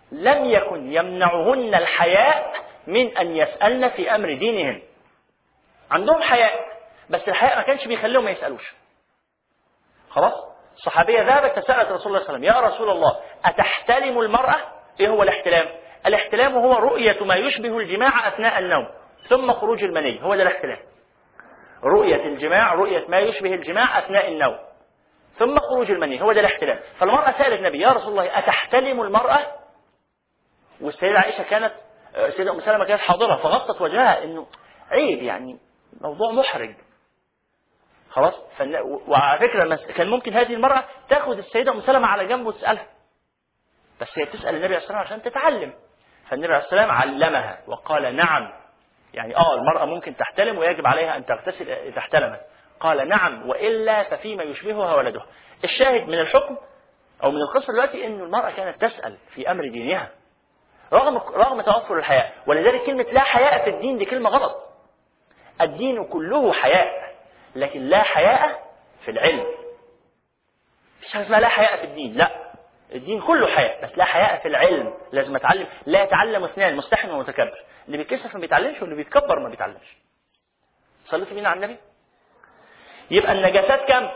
لم يكن يمنعهن الحياء من أن يسألن في أمر دينهن. عندهم حياء بس الحياء ما كانش بيخليهم ما يسألوش. خلاص. الصحابية ذهبت فسألت رسول الله صلى الله عليه وسلم: يا رسول الله أتحتلم المرأة؟ إيه هو الاحتلام؟ الاحتلام هو رؤية ما يشبه الجماع أثناء النوم ثم خروج المني، هو ده الاحتلام. رؤية الجماع، رؤية ما يشبه الجماع أثناء النوم ثم خروج المني، هو ده الاحتلام. فالمرأة سألت النبي: يا رسول الله أتحتلم المرأة؟ والسيدة عائشة كانت السيدة أم سلمة كانت حاضرة فغطت وجهها إنه عيب، يعني موضوع محرج. خلاص. وعلى فكرة كان ممكن هذه المرأة تأخذ السيدة أم سلمة على جنب وتسألها، بس هي تسأل النبي عليه الصلاة والسلام عشان تتعلم. فالنبي عليه الصلاة والسلام علمها وقال: نعم، يعني آه المرأة ممكن تحتلم ويجب عليها أن تغتسل إذا احتلمت. قال: نعم، وإلا ففيما يشبهها ولدها. الشاهد من الحكم أو من القصة دلوقتي إنه المرأة كانت تسأل في أمر دينها رغم رغم توفر الحياء. ولذلك كلمة لا حياء في الدين دي كلمة غلط. الدين كله حياء، لكن لا حياء في العلم. مفيش حاجة اسمها لا حياء في الدين، لا، الدين كله حياء بس لا حياء في العلم. لازم اتعلم. لا يتعلم اثنان، مستحن ومتكبر. اللي بيتكسف ما بيتعلمش واللي بيتكبر ما بيتعلمش. صليتوا بينا على النبي؟ يبقى النجاسات كم؟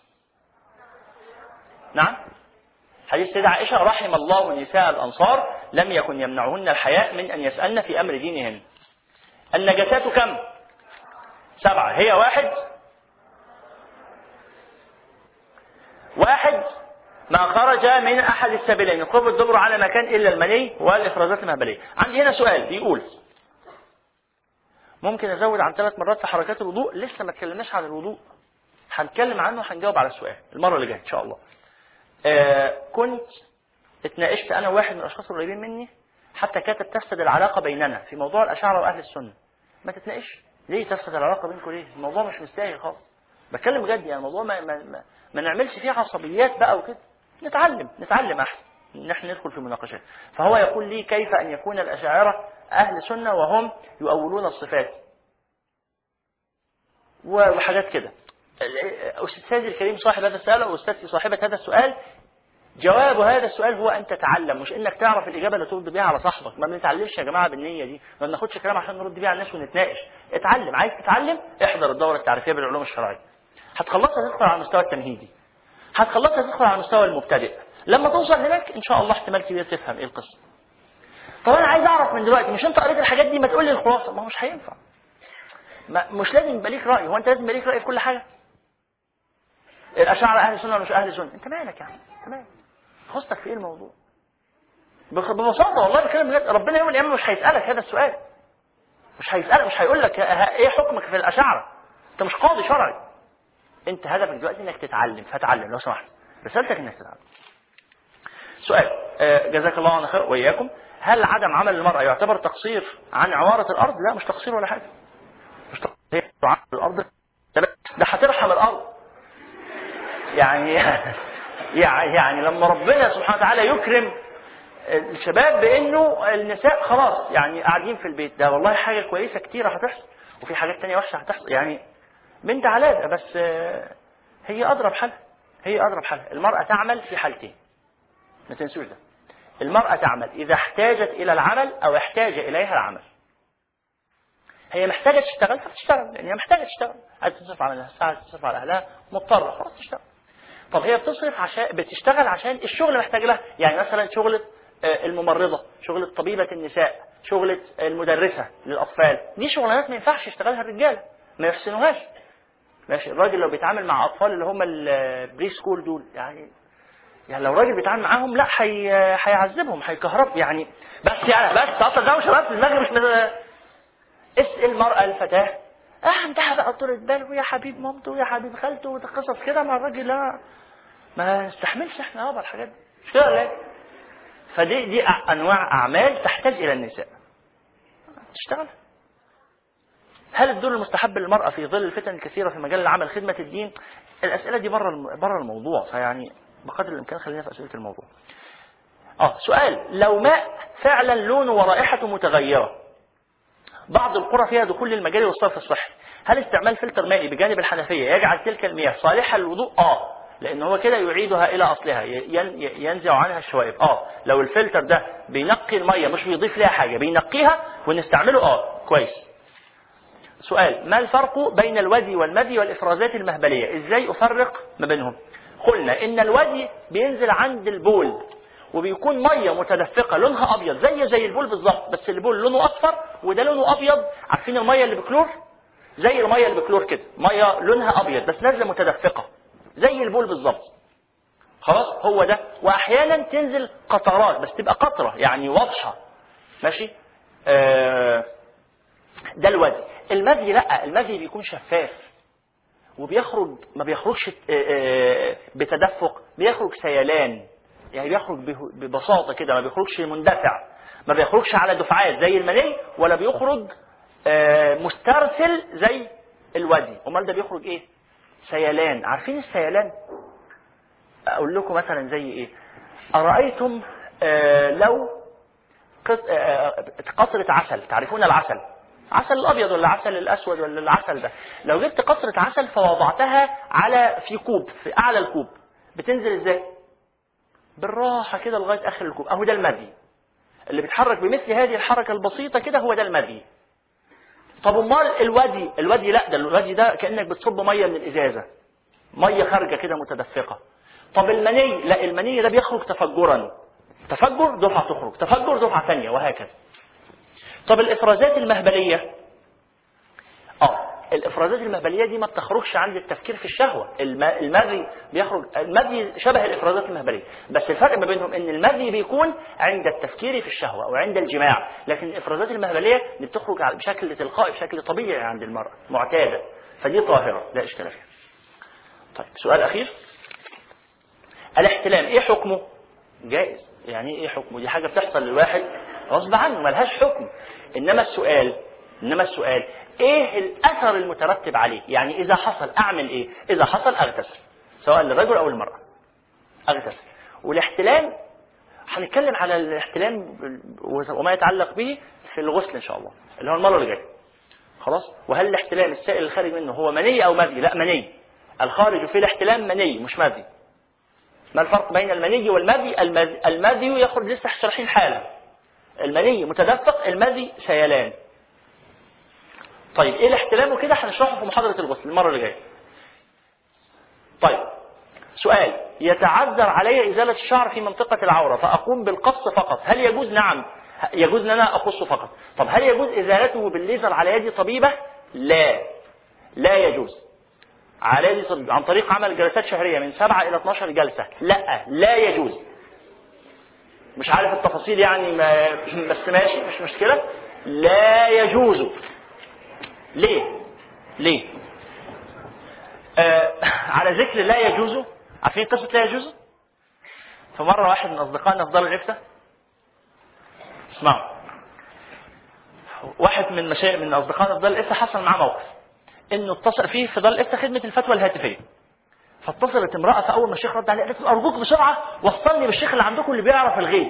نعم. حديث سيدة عائشة: رحم الله نساء الأنصار لم يكن يمنعهن الحياء من أن يسألن في أمر دينهن. النجاسات كم؟ سبعة. هي واحد واحد ما خرج من أحد السبيلين، قرب الدبر على مكان إلا المني والإفرازات المهبلية. عندي هنا سؤال بيقول: ممكن أزود عن ثلاث مرات في حركات الوضوء؟ لسه ما اتكلمناش عن الوضوء، هنتكلم عنه وهنجاوب على السؤال المرة اللي جاية إن شاء الله. آه كنت اتناقشت أنا واحد من الأشخاص القريبين مني حتى كانت تفسد العلاقة بيننا في موضوع الأشاعرة وأهل السنة. ما تتناقش ليه؟ تفسد العلاقة بينكم ليه؟ الموضوع مش مستاهل خالص. بتكلم بجد، يعني الموضوع ما, ما, ما, ما نعملش فيه عصبيات بقى وكده. نتعلم نتعلم أحسن نحن ندخل في مناقشات. فهو يقول لي: كيف أن يكون الأشاعرة أهل سنة وهم يؤولون الصفات وحاجات كده؟ أستاذي الكريم صاحب هذا السؤال أو أستاذتي صاحبة هذا السؤال، جواب هذا السؤال هو أن تتعلم، مش إنك تعرف الإجابة اللي ترد بيها على صاحبك. ما بنتعلمش يا جماعة بالنية دي، ما بناخدش كلام عشان نرد بيها على الناس ونتناقش. اتعلم. عايز تتعلم؟ احضر الدورة التعريفية بالعلوم الشرعية، هتخلصها تدخل على المستوى التمهيدي، هتخلصها تدخل على المستوى المبتدئ. لما توصل هناك إن شاء الله احتمال كبير تفهم إيه القصة. طب أنا عايز أعرف من دلوقتي، مش أنت قريت الحاجات دي ما تقول لي الخلاصة؟ ما هو مش هينفع. مش لازم يبقى ليك رأي. هو أنت لازم يبقى ليك رأي في كل حاجة؟ الأشاعرة أهل سنة ولا مش أهل سنة؟ أنت مالك يعني؟ أنت مالك؟ خصتك في ايه الموضوع؟ ببساطه والله بكلم بجد، ربنا يوم القيامه مش هيسالك هذا السؤال، مش هيسالك، مش هيقول لك ايه حكمك في الاشاعره. انت مش قاضي شرعي، انت هدفك دلوقتي انك تتعلم، فتعلم لو سمحت، رسالتك انك تتعلم. سؤال جزاك الله عنا خير واياكم: هل عدم عمل المراه يعتبر تقصير عن عماره الارض؟ لا، مش تقصير ولا حاجه، مش تقصير عن الارض، ده هترحم الارض. يعني يعني لما ربنا سبحانه وتعالى يكرم الشباب بانه النساء خلاص يعني قاعدين في البيت، ده والله حاجه كويسه كتيره هتحصل، وفي حاجات تانية وحشه هتحصل. يعني بنت علاء بس هي اضرب حالها، هي اضرب حالها. المراه تعمل في حالتين، ما تنسوش ده. المراه تعمل اذا احتاجت الى العمل او احتاج اليها العمل. هي محتاجه تشتغل فتشتغل، لان هي محتاجه تشتغل، عايزه تصرف على نفسها، عايزه تصرف على اهلها، مضطره خلاص تشتغل. طب هي بتصرف عشان بتشتغل عشان الشغل محتاج لها، يعني مثلا شغله الممرضة، شغلة طبيبة النساء، شغلة المدرسة للأطفال، دي شغلانات ما ينفعش يشتغلها الرجال، ما يحسنوهاش. ماشي، الراجل لو بيتعامل مع أطفال اللي هم البري سكول دول، يعني يعني لو راجل بيتعامل معاهم لا حي... هيعذبهم، هيكهرب يعني. بس يعني بس أصلا ده مش رأس المغرب مش مز... اسأل المرأة الفتاة اه عندها بقى طولة بال، ويا حبيب مامته ويا حبيب خالته وقصص كده مع الراجل، لا ما نستحملش احنا يابا الحاجات دي، مش كده ولا ايه؟ فدي دي أنواع أعمال تحتاج إلى النساء تشتغل. هل الدور المستحب للمرأة في ظل الفتن الكثيرة في مجال العمل خدمة الدين؟ الأسئلة دي بره بره الموضوع، فيعني بقدر الإمكان خلينا في أسئلة الموضوع. آه سؤال: لو ماء فعلا لونه ورائحته متغيرة، بعض القرى فيها دخول للمجاري والصرف الصحي، هل استعمال فلتر مائي بجانب الحنفية يجعل تلك المياه صالحة للوضوء؟ آه لان هو كده يعيدها الى اصلها، ينزع عنها الشوائب. اه لو الفلتر ده بينقي الميه مش بيضيف ليها حاجه، بينقيها ونستعمله اه كويس. سؤال: ما الفرق بين الودي والمدي والافرازات المهبليه؟ ازاي افرق ما بينهم؟ قلنا ان الودي بينزل عند البول وبيكون ميه متدفقه لونها ابيض زي زي البول بالظبط، بس البول لونه اصفر وده لونه ابيض. عارفين الميه اللي بكلور؟ زي الميه اللي بكلور كده، ميه لونها ابيض بس نازله متدفقه زي البول بالظبط. خلاص هو ده. واحيانا تنزل قطرات بس تبقى قطره يعني واضحه، ماشي. آه ده الودي. المدي لا، المدي بيكون شفاف وبيخرج، ما بيخرجش بتدفق، بيخرج سيلان، يعني بيخرج ببساطه كده، ما بيخرجش مندفع، ما بيخرجش على دفعات زي المني، ولا بيخرج مسترسل زي الودي. امال ده بيخرج ايه؟ سيلان. عارفين السيلان؟ اقول لكم مثلا زي ايه. ارايتم لو قطره عسل، تعرفون العسل، عسل الابيض ولا عسل الاسود ولا العسل ده، لو جبت قطره عسل فوضعتها على في كوب، في اعلى الكوب، بتنزل ازاي؟ بالراحه كده لغايه اخر الكوب. اهو ده المدي اللي بيتحرك بمثل هذه الحركه البسيطه كده، هو ده المدي. طب امال الودي؟ الودي لا، ده الودي ده كانك بتصب ميه من الازازه، ميه خارجه كده متدفقه. طب المني لا، المني ده بيخرج تفجرا، تفجر دفعه تخرج، تفجر دفعه ثانيه، وهكذا. طب الافرازات المهبليه، اه الافرازات المهبليه دي ما بتخرجش عند التفكير في الشهوه. المذي بيخرج، المذي شبه الافرازات المهبليه، بس الفرق ما بينهم ان المذي بيكون عند التفكير في الشهوه او عند الجماع، لكن الافرازات المهبليه اللي بتخرج بشكل تلقائي بشكل طبيعي عند المراه معتاده، فدي طاهره لا اشكال فيها. طيب سؤال اخير: الاحتلام ايه حكمه؟ جائز. يعني ايه حكمه؟ دي حاجه بتحصل للواحد غصب عنه ملهاش حكم، انما السؤال انما السؤال ايه الاثر المترتب عليه؟ يعني اذا حصل اعمل ايه؟ اذا حصل اغتسل، سواء للرجل او المراه اغتسل. والاحتلام هنتكلم على الاحتلام وما يتعلق به في الغسل ان شاء الله، اللي هو المره اللي جايه. خلاص. وهل الاحتلام السائل الخارج منه هو مني او مذي؟ لا، مني. الخارج في الاحتلام مني مش مذي. ما الفرق بين المني والمذي؟ المذي يخرج لسه شارحين حالا، المني متدفق، المذي سيلان. طيب ايه الاحتلام وكده هنشرحه في محاضره الغسل المره اللي جايه. طيب سؤال: يتعذر علي ازاله الشعر في منطقه العوره فاقوم بالقص فقط، هل يجوز؟ نعم يجوز ان انا اقصه فقط. طب هل يجوز ازالته بالليزر على يد طبيبه؟ لا لا يجوز. على يد طبيب عن طريق عمل جلسات شهريه من سبعة الى اثناشر جلسه، لا لا يجوز. مش عارف التفاصيل يعني ما بس ماشي مش مشكله، لا يجوز. ليه؟ ليه؟ آه على ذكر لا يجوز، عارفين قصة لا يجوز؟ فمرة واحد من أصدقائنا في دار الإفتاء، اسمعوا، واحد من مشايخ من أصدقائنا في دار الإفتاء حصل معاه موقف إنه اتصل فيه في دار الإفتاء خدمة الفتوى الهاتفية، فاتصلت امرأة، فأول ما الشيخ رد عليه قالت له أرجوك بسرعة وصلني بالشيخ اللي عندكم اللي بيعرف الغيب.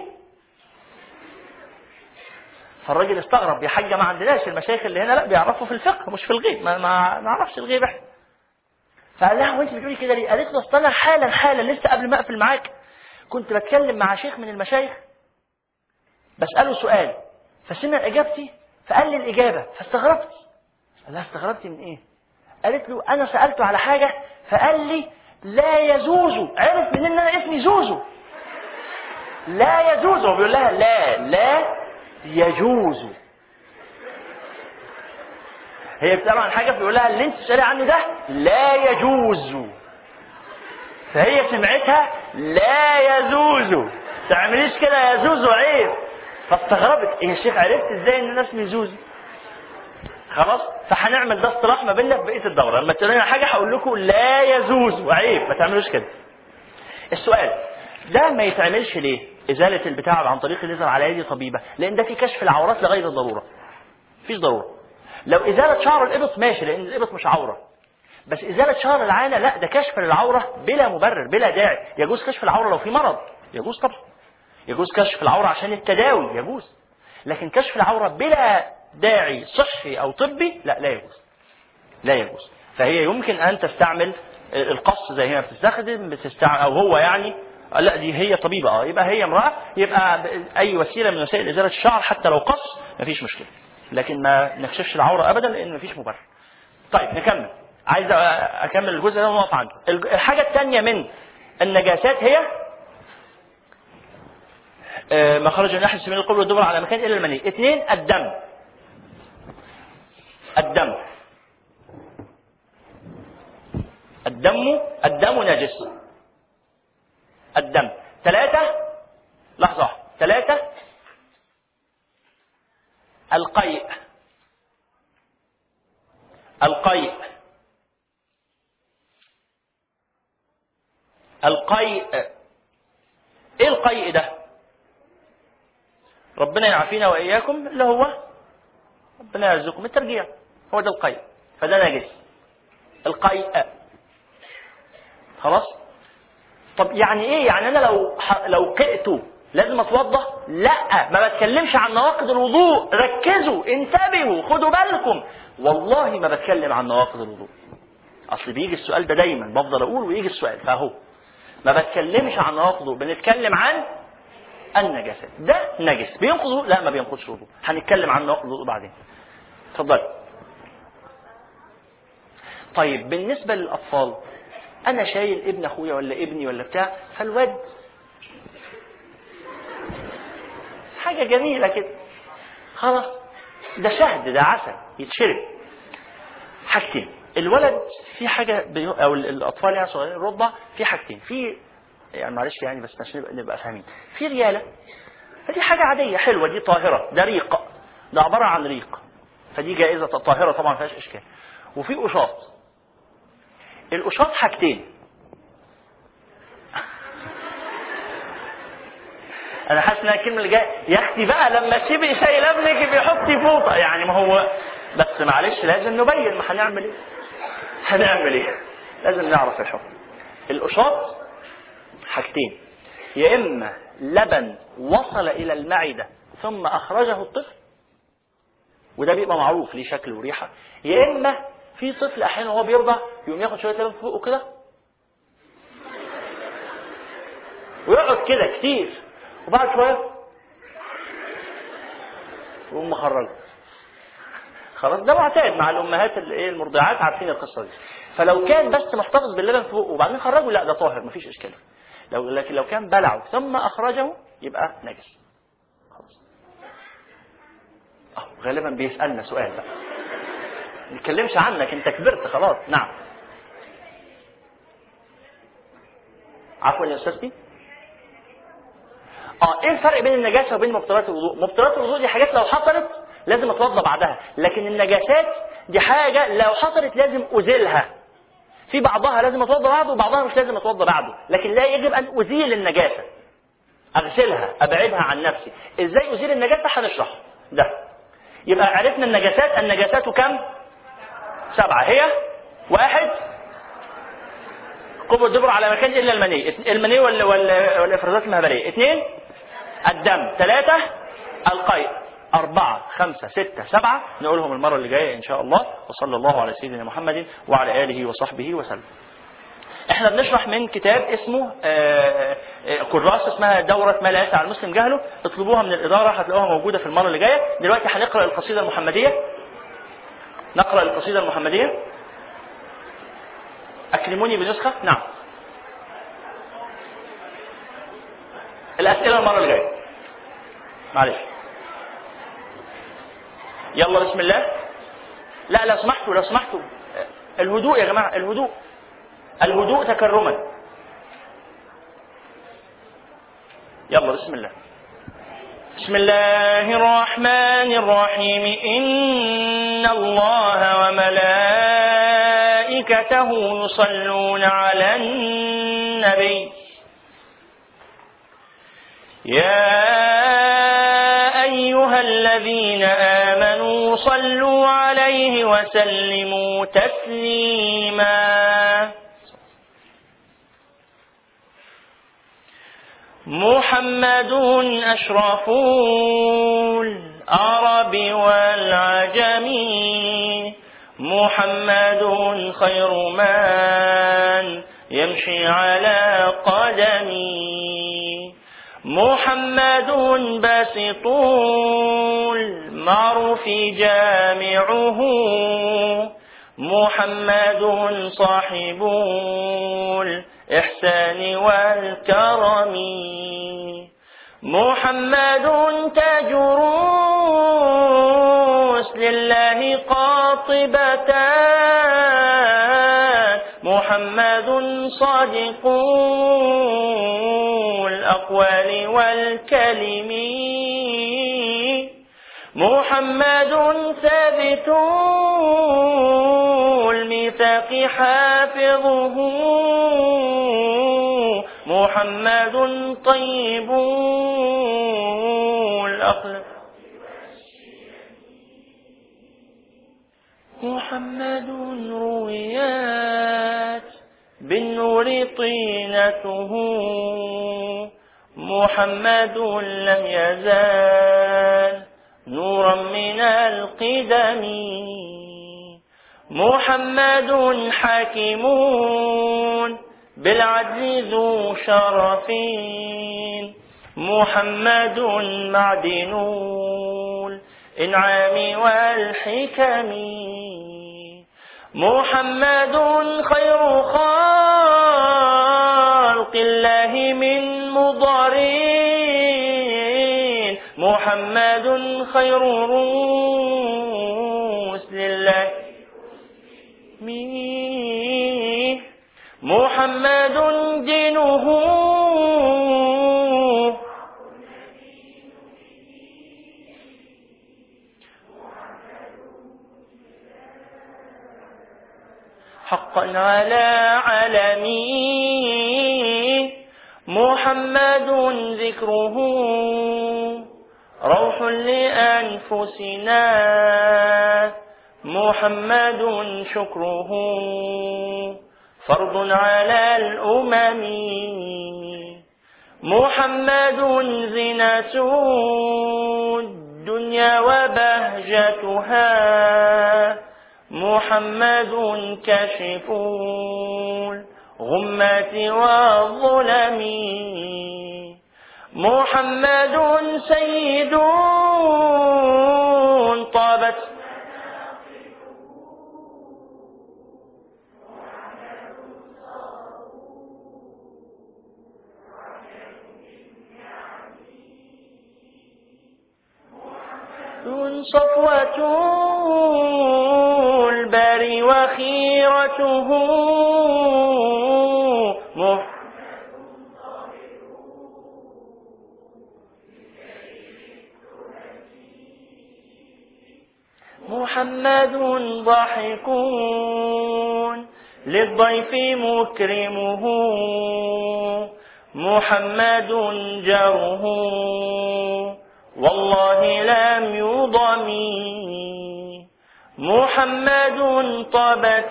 فالراجل استغرب، يا حاجة ما عندناش المشايخ اللي هنا لا بيعرفوا في الفقه مش في الغيب، ما ما نعرفش الغيب احنا. فقال لها وانت بتقولي كده ليه؟ قالت له اصل انا حالا حالا لسه قبل ما اقفل معاك كنت بتكلم مع شيخ من المشايخ بسأله سؤال فسمع اجابتي فقال لي الاجابه فاستغربت. قال لها استغربتي من ايه؟ قالت له انا سألته على حاجه فقال لي لا يجوز. عرف من ان انا اسمي زوزو. لا يجوز. هو بيقول لها لا لا يجوز. هي بتسأله عن حاجه بيقول لها اللي انت بتسألي عنه ده لا يجوز، فهي سمعتها لا يجوز. تعمليش كده يا زوزو عيب. فاستغربت، يا شيخ عرفت ازاي ان انا اسمي زوزو؟ خلاص. فهنعمل ده اصطلاح ما بيننا في بقيه الدوره، لما تقولوا حاجه هقول لكم لا يجوز وعيب، ما تعملوش كده. السؤال ده ما يتعملش ليه؟ ازاله البتاع عن طريق الليزر على يد طبيبه، لان ده في كشف العورات لغير الضروره. مفيش ضروره. لو ازاله شعر الابط ماشي لان الابط مش عوره، بس ازاله شعر العانه لا، ده كشف للعوره بلا مبرر بلا داعي. يجوز كشف العوره لو في مرض، يجوز طبعا. يجوز كشف العوره عشان التداوي، يجوز. لكن كشف العوره بلا داعي صحي او طبي لا لا يجوز. لا يجوز. فهي يمكن ان تستعمل القص زي هي بتستخدم بتستع او هو يعني لا دي هي طبيبه اه يبقى هي امراه، يبقى اي وسيله من وسائل ازاله الشعر حتى لو قص مفيش مشكله، لكن ما نكشفش العوره ابدا لان مفيش مبرر. طيب نكمل، عايز اكمل الجزء ده ونقف عنده. الحاجه الثانيه من النجاسات هي ما خرج من احد سبيل القبل والدبر على مكان الا المني. اثنين الدم، الدم الدم الدم نجس، الدم. ثلاثة لحظة ثلاثة القيء، القيء القيء ايه القيء ده؟ ربنا يعافينا واياكم، اللي هو ربنا يرزقكم الترجيع، هو ده القيء، فده نجس القيء. خلاص؟ طب يعني ايه؟ يعني انا لو لو قئت لازم اتوضا؟ لا، ما بتكلمش عن نواقض الوضوء، ركزوا انتبهوا خدوا بالكم، والله ما بتكلم عن نواقض الوضوء. اصل بيجي السؤال ده دايما، بفضل اقول ويجي السؤال، فاهو ما بتكلمش عن نواقض الوضوء، بنتكلم عن النجاسات. ده نجس بينقض؟ لا ما بينقضش الوضوء، هنتكلم عن نواقض الوضوء بعدين. اتفضل. طيب بالنسبه للاطفال، انا شايل ابن اخويا ولا ابني ولا بتاع، فالواد حاجه جميله كده خلاص ده شهد ده عسل يتشرب. حاجتين، الولد في حاجه بي... او الاطفال يعني صغيرين الرضع في حاجتين، في يعني معلش يعني بس عشان نبقى فاهمين، في رياله فدي حاجه عاديه حلوه، دي طاهره، ده ريق، ده عباره عن ريق، فدي جائزه طاهره طبعا ما فيهاش اشكال. وفي قشاط، القشاط حاجتين، انا حاسس ان الكلمه اللي جايه يا اختي بقى لما تسيبي شايل ابنك بيحطي فوطه، يعني ما هو بس معلش لازم نبين، ما هنعمل ايه؟ هنعمل ايه؟ لازم نعرف الحكم. القشاط حاجتين، يا اما لبن وصل الى المعده ثم اخرجه الطفل وده بيبقى معروف ليه شكل وريحه، يا اما في طفل احيانا وهو بيرضع يقوم ياخد شويه لبن فوقه كده ويقعد كده كتير وبعد شويه يقوم مخرجه. خلاص ده معتاد مع الامهات الايه المرضعات، عارفين القصه دي. فلو كان بس محتفظ باللبن فوقه وبعدين خرجه لا ده طاهر مفيش اشكال. لو لكن لو كان بلعه ثم اخرجه يبقى نجس. خلاص اه غالبا بيسالنا سؤال بقى، ما نتكلمش عنك انت كبرت خلاص. نعم عفوا يا استاذتي. اه ايه الفرق بين النجاسه وبين مبطلات الوضوء؟ مبطلات الوضوء دي حاجات لو حصلت لازم اتوضا بعدها، لكن النجاسات دي حاجه لو حصلت لازم ازيلها. في بعضها لازم اتوضا بعده وبعضها مش لازم اتوضا بعده، لكن لا يجب ان ازيل النجاسه، اغسلها ابعدها عن نفسي. ازاي ازيل النجاسه؟ هنشرح ده. يبقى عرفنا النجاسات، النجاسات كم؟ سبعه. هي واحد قبل الدبر على مكان الا المني، المني ولا والافرازات المهبليه. اثنين الدم. ثلاثه القيء. أربعة خمسة ستة سبعة نقولهم المرة اللي جاية إن شاء الله. وصلى الله على سيدنا محمد وعلى آله وصحبه وسلم. احنا بنشرح من كتاب اسمه كراسة اسمها دورة ما لا يسع المسلم جهله، اطلبوها من الإدارة هتلاقوها موجودة في المرة اللي جاية. دلوقتي هنقرأ القصيدة المحمدية. نقرأ القصيدة المحمدية. أكرموني بنسخة. نعم الأسئلة المرة اللي جاية معلش. يلا بسم الله. لا لو سمحتوا لو سمحتوا الهدوء يا جماعة، الهدوء الهدوء تكرما. يلا بسم الله. بسم الله الرحمن الرحيم. إن الله وملائكته يصلون على النبي يا أيها الذين آمنوا صلوا عليه وسلموا تسليما. محمد أشرف العرب والعجم محمد خير من يمشي على قدمي، محمد باسط المعروف جامعه، محمد صاحب الإحسان والكرم، محمد تاج روس لله قاطبتان، محمد صادق الأقوال والكلم، محمد ثابت الميثاق حافظه، محمد طيب الأخلاق، محمد رويات بالنور طينته، محمد لم يزال نورا من القدم، محمد حاكم بالعدل ذو شرف، محمد معدن الإنعام والحكم، محمد خير خلق الله من مضارين، محمد خير روس لله، محمد دينه حقا على عالمين، محمد ذكره روح لأنفسنا، محمد شكره فرض على الأمم، محمد زينة الدنيا وبهجتها، محمد كاشف الغمات والظلم، محمد سيد طابت صفوة الباري وخيرته، محمد ضاحك للضيف مكرمه، محمد جاره والله لم يضم، محمد طابت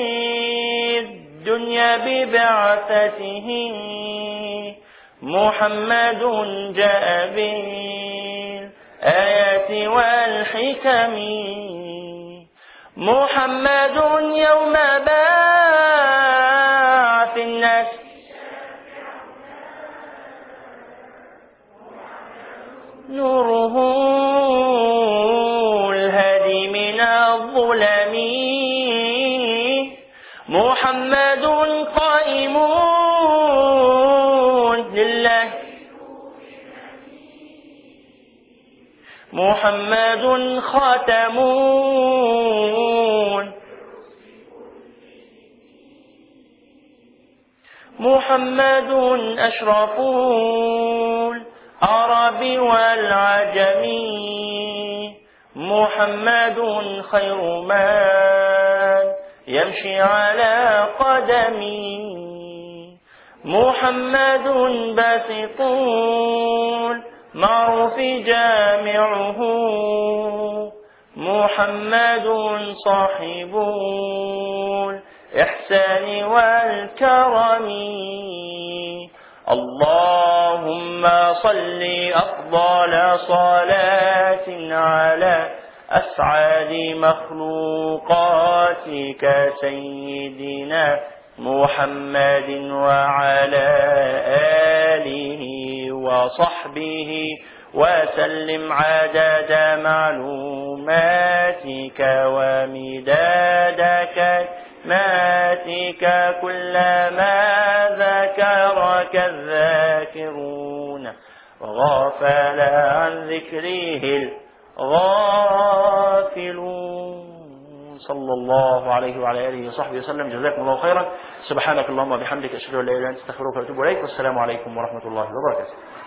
الدنيا ببعثته، محمد جاء بالآيات والحكم، محمد يوم بعث الناس نوره الهادي من الظلم، محمد قائم لله، محمد خاتم محمد أشرف العرب والعجم، محمد خير من يمشي على قدمي، محمد باسط المعروف جامعه، محمد صاحب الإحسان والكرم. اللهم صل أفضل صلاة على أسعد مخلوقاتك سيدنا محمد وعلى آله وصحبه وسلم عدد معلوماتك ومداد كلماتك كلما ذكرك الذاكرون وغفل عن ذكره الغافلون. صلى الله عليه وعلى آله وصحبه وسلم. جزاكم الله خيرا. سبحانك اللهم وبحمدك أشهد أن لا إله إلا أنت أستغفرك وأتوب إليك. والسلام عليكم ورحمة الله وبركاته.